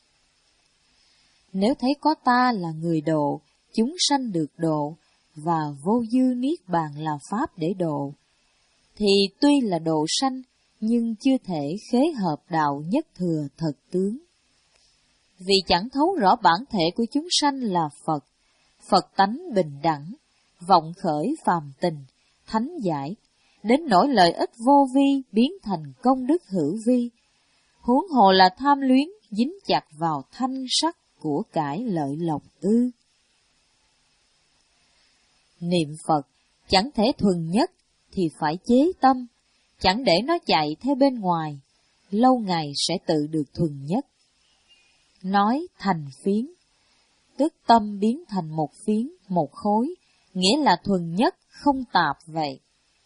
Nếu thấy có ta là người độ, chúng sanh được độ, và vô dư niết bàn là pháp để độ, thì tuy là độ sanh, nhưng chưa thể khế hợp đạo nhất thừa thật tướng. Vì chẳng thấu rõ bản thể của chúng sanh là Phật, Phật tánh bình đẳng, vọng khởi phàm tình, thánh giải, đến nỗi lợi ích vô vi biến thành công đức hữu vi, huống hồ là tham luyến dính chặt vào thanh sắc của cải lợi lộc ư. Niệm Phật chẳng thể thuần nhất thì phải chế tâm, chẳng để nó chạy theo bên ngoài, lâu ngày sẽ tự được thuần nhất. Nói thành phiến, tức tâm biến thành một phiến, một khối, nghĩa là thuần nhất, không tạp vậy.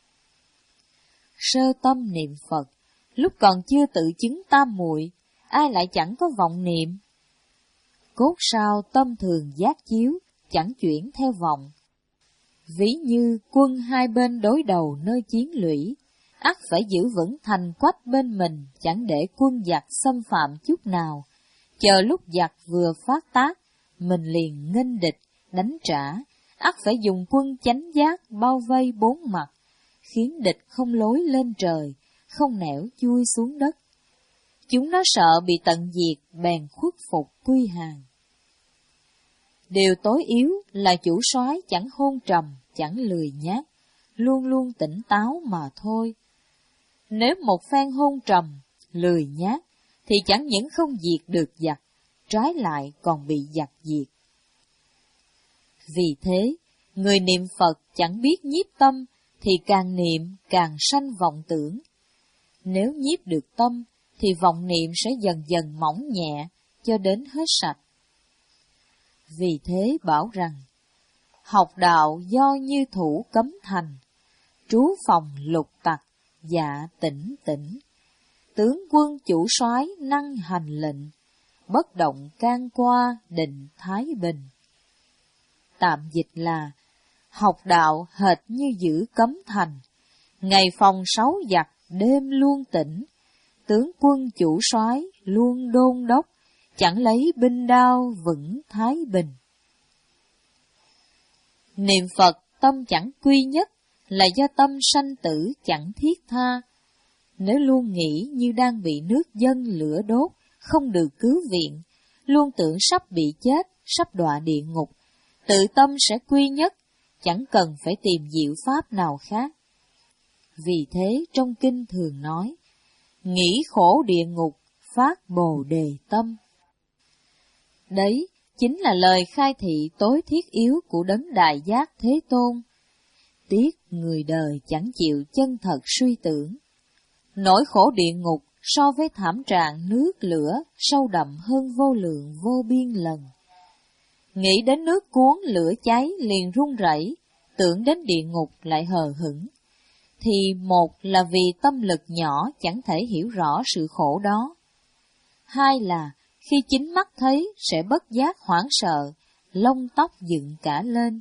Sơ tâm niệm Phật, lúc còn chưa tự chứng tam muội, ai lại chẳng có vọng niệm? Cốt sao tâm thường giác chiếu, chẳng chuyển theo vọng. Ví như quân hai bên đối đầu nơi chiến lũy, ắt phải giữ vững thành quách bên mình, chẳng để quân giặc xâm phạm chút nào. Chờ lúc giặc vừa phát tác, mình liền nghênh địch, đánh trả, ắt phải dùng quân chánh giác bao vây bốn mặt, khiến địch không lối lên trời, không nẻo chui xuống đất. Chúng nó sợ bị tận diệt, bèn khuất phục quy hàng. Điều tối yếu là chủ soái chẳng hôn trầm, chẳng lười nhác, luôn luôn tỉnh táo mà thôi. Nếu một phen hôn trầm, lười nhác, thì chẳng những không diệt được giặc, trái lại còn bị giặc diệt. Vì thế, người niệm Phật chẳng biết nhiếp tâm, thì càng niệm càng sanh vọng tưởng. Nếu nhiếp được tâm, thì vọng niệm sẽ dần dần mỏng nhẹ, cho đến hết sạch. Vì thế bảo rằng, học đạo do như thủ cấm thành, trú phòng lục tặc, dạ tỉnh tỉnh. Tướng quân chủ soái năng hành lệnh, bất động can qua định thái bình. Tạm dịch là, học đạo hệt như giữ cấm thành, ngày phòng sáu giặc đêm luôn tỉnh, tướng quân chủ soái luôn đôn đốc, chẳng lấy binh đao vững thái bình. Niệm Phật tâm chẳng quy nhất, là do tâm sanh tử chẳng thiết tha. Nếu luôn nghĩ như đang bị nước dân lửa đốt, không được cứu viện, luôn tưởng sắp bị chết, sắp đọa địa ngục, tự tâm sẽ quy nhất, chẳng cần phải tìm diệu pháp nào khác. Vì thế trong kinh thường nói, nghĩ khổ địa ngục, phát bồ đề tâm. Đấy chính là lời khai thị tối thiết yếu của đấng Đại Giác Thế Tôn. Tiếc người đời chẳng chịu chân thật suy tưởng. Nỗi khổ địa ngục so với thảm trạng nước lửa sâu đậm hơn vô lượng vô biên lần. Nghĩ đến nước cuốn lửa cháy liền run rẩy, tưởng đến địa ngục lại hờ hững. Thì một là vì tâm lực nhỏ chẳng thể hiểu rõ sự khổ đó. Hai là khi chính mắt thấy sẽ bất giác hoảng sợ, lông tóc dựng cả lên.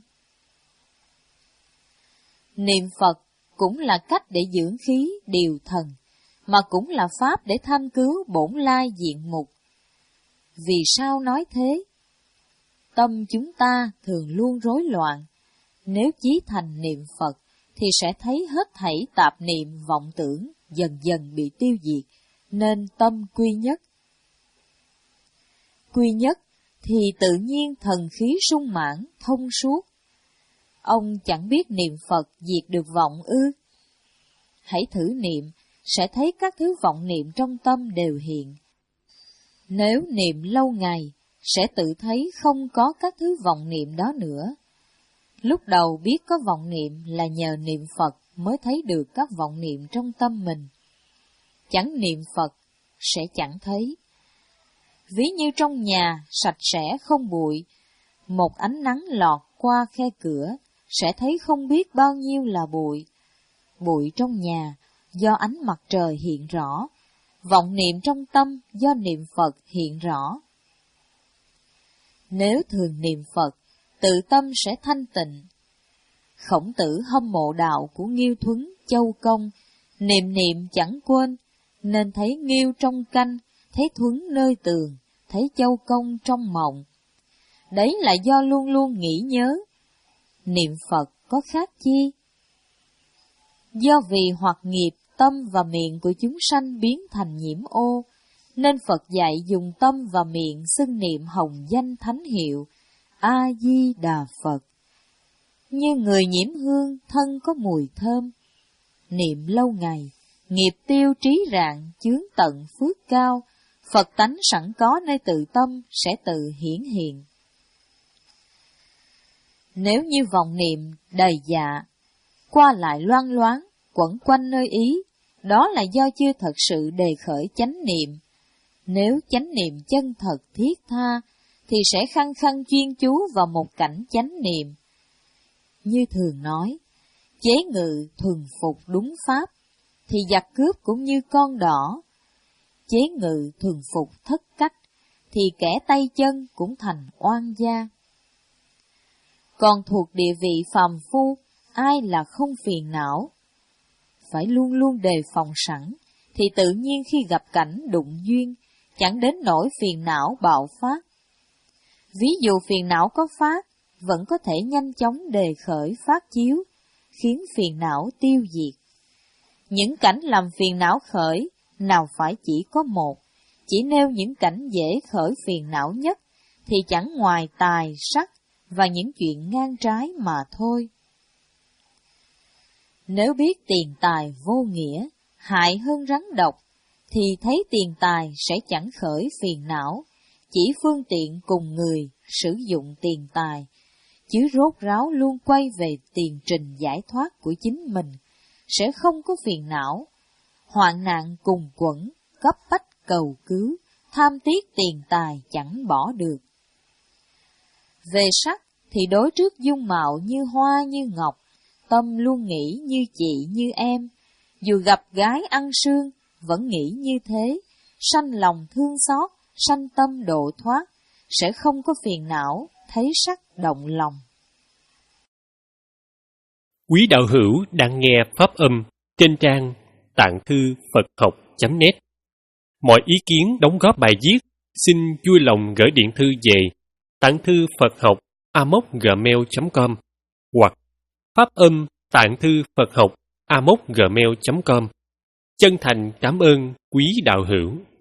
Niệm Phật cũng là cách để dưỡng khí, điều thần, mà cũng là pháp để tham cứu bổn lai diện mục. Vì sao nói thế? Tâm chúng ta thường luôn rối loạn, nếu chí thành niệm Phật thì sẽ thấy hết thảy tạp niệm vọng tưởng dần dần bị tiêu diệt, nên tâm quy nhất. Quy nhất thì tự nhiên thần khí sung mãn, thông suốt. Ông chẳng biết niệm Phật diệt được vọng ư? Hãy thử niệm, sẽ thấy các thứ vọng niệm trong tâm đều hiện. Nếu niệm lâu ngày, sẽ tự thấy không có các thứ vọng niệm đó nữa. Lúc đầu biết có vọng niệm là nhờ niệm Phật mới thấy được các vọng niệm trong tâm mình. Chẳng niệm Phật, sẽ chẳng thấy. Ví như trong nhà, sạch sẽ không bụi, một ánh nắng lọt qua khe cửa, sẽ thấy không biết bao nhiêu là bụi. Bụi trong nhà, do ánh mặt trời hiện rõ, vọng niệm trong tâm do niệm Phật hiện rõ. Nếu thường niệm Phật, tự tâm sẽ thanh tịnh. Khổng Tử hâm mộ đạo của Nghiêu Thuấn, Châu Công, niệm niệm chẳng quên, nên thấy Nghiêu trong canh, thấy Thuấn nơi tường, thấy Châu Công trong mộng. Đấy là do luôn luôn nghĩ nhớ. Niệm Phật có khác chi? Do vì hoặc nghiệp, tâm và miệng của chúng sanh biến thành nhiễm ô, nên Phật dạy dùng tâm và miệng xưng niệm hồng danh thánh hiệu A-di-đà Phật. Như người nhiễm hương, thân có mùi thơm. Niệm lâu ngày, nghiệp tiêu trí rạng, chướng tận phước cao, Phật tánh sẵn có nơi tự tâm sẽ tự hiển hiện. Nếu như vọng niệm đầy dạ, qua lại loan loáng, quẩn quanh nơi ý, đó là do chưa thật sự đề khởi chánh niệm. Nếu chánh niệm chân thật thiết tha, thì sẽ khăng khăng chuyên chú vào một cảnh chánh niệm. Như thường nói, chế ngự thuần phục đúng pháp, thì giặc cướp cũng như con đỏ. Chế ngự thuần phục thất cách, thì kẻ tay chân cũng thành oan gia. Còn thuộc địa vị phàm phu, ai là không phiền não? Phải luôn luôn đề phòng sẵn, thì tự nhiên khi gặp cảnh đụng duyên, chẳng đến nỗi phiền não bạo phát. Ví dụ phiền não có phát, vẫn có thể nhanh chóng đề khởi phát chiếu, khiến phiền não tiêu diệt. Những cảnh làm phiền não khởi, nào phải chỉ có một, chỉ nêu những cảnh dễ khởi phiền não nhất, thì chẳng ngoài tài, sắc và những chuyện ngang trái mà thôi. Nếu biết tiền tài vô nghĩa, hại hơn rắn độc, thì thấy tiền tài sẽ chẳng khởi phiền não, chỉ phương tiện cùng người sử dụng tiền tài, chứ rốt ráo luôn quay về tiền trình giải thoát của chính mình, sẽ không có phiền não. Hoạn nạn cùng quẩn, cấp bách cầu cứu, tham tiếc tiền tài chẳng bỏ được. Về sắc thì đối trước dung mạo như hoa như ngọc, tâm luôn nghĩ như chị như em, dù gặp gái ăn sương, vẫn nghĩ như thế, sanh lòng thương xót, sanh tâm độ thoát, sẽ không có phiền não, thấy sắc động lòng. Quý đạo hữu đang nghe pháp âm trên trang tạng thư Phật học chấm net. Mọi ý kiến đóng góp bài viết xin vui lòng gửi điện thư về tạng thư Phật học a m o c gmail chấm com hoặc pháp âm tạng thư Phật học a m o c gmail chấm com. Chân thành cảm ơn quý đạo hữu.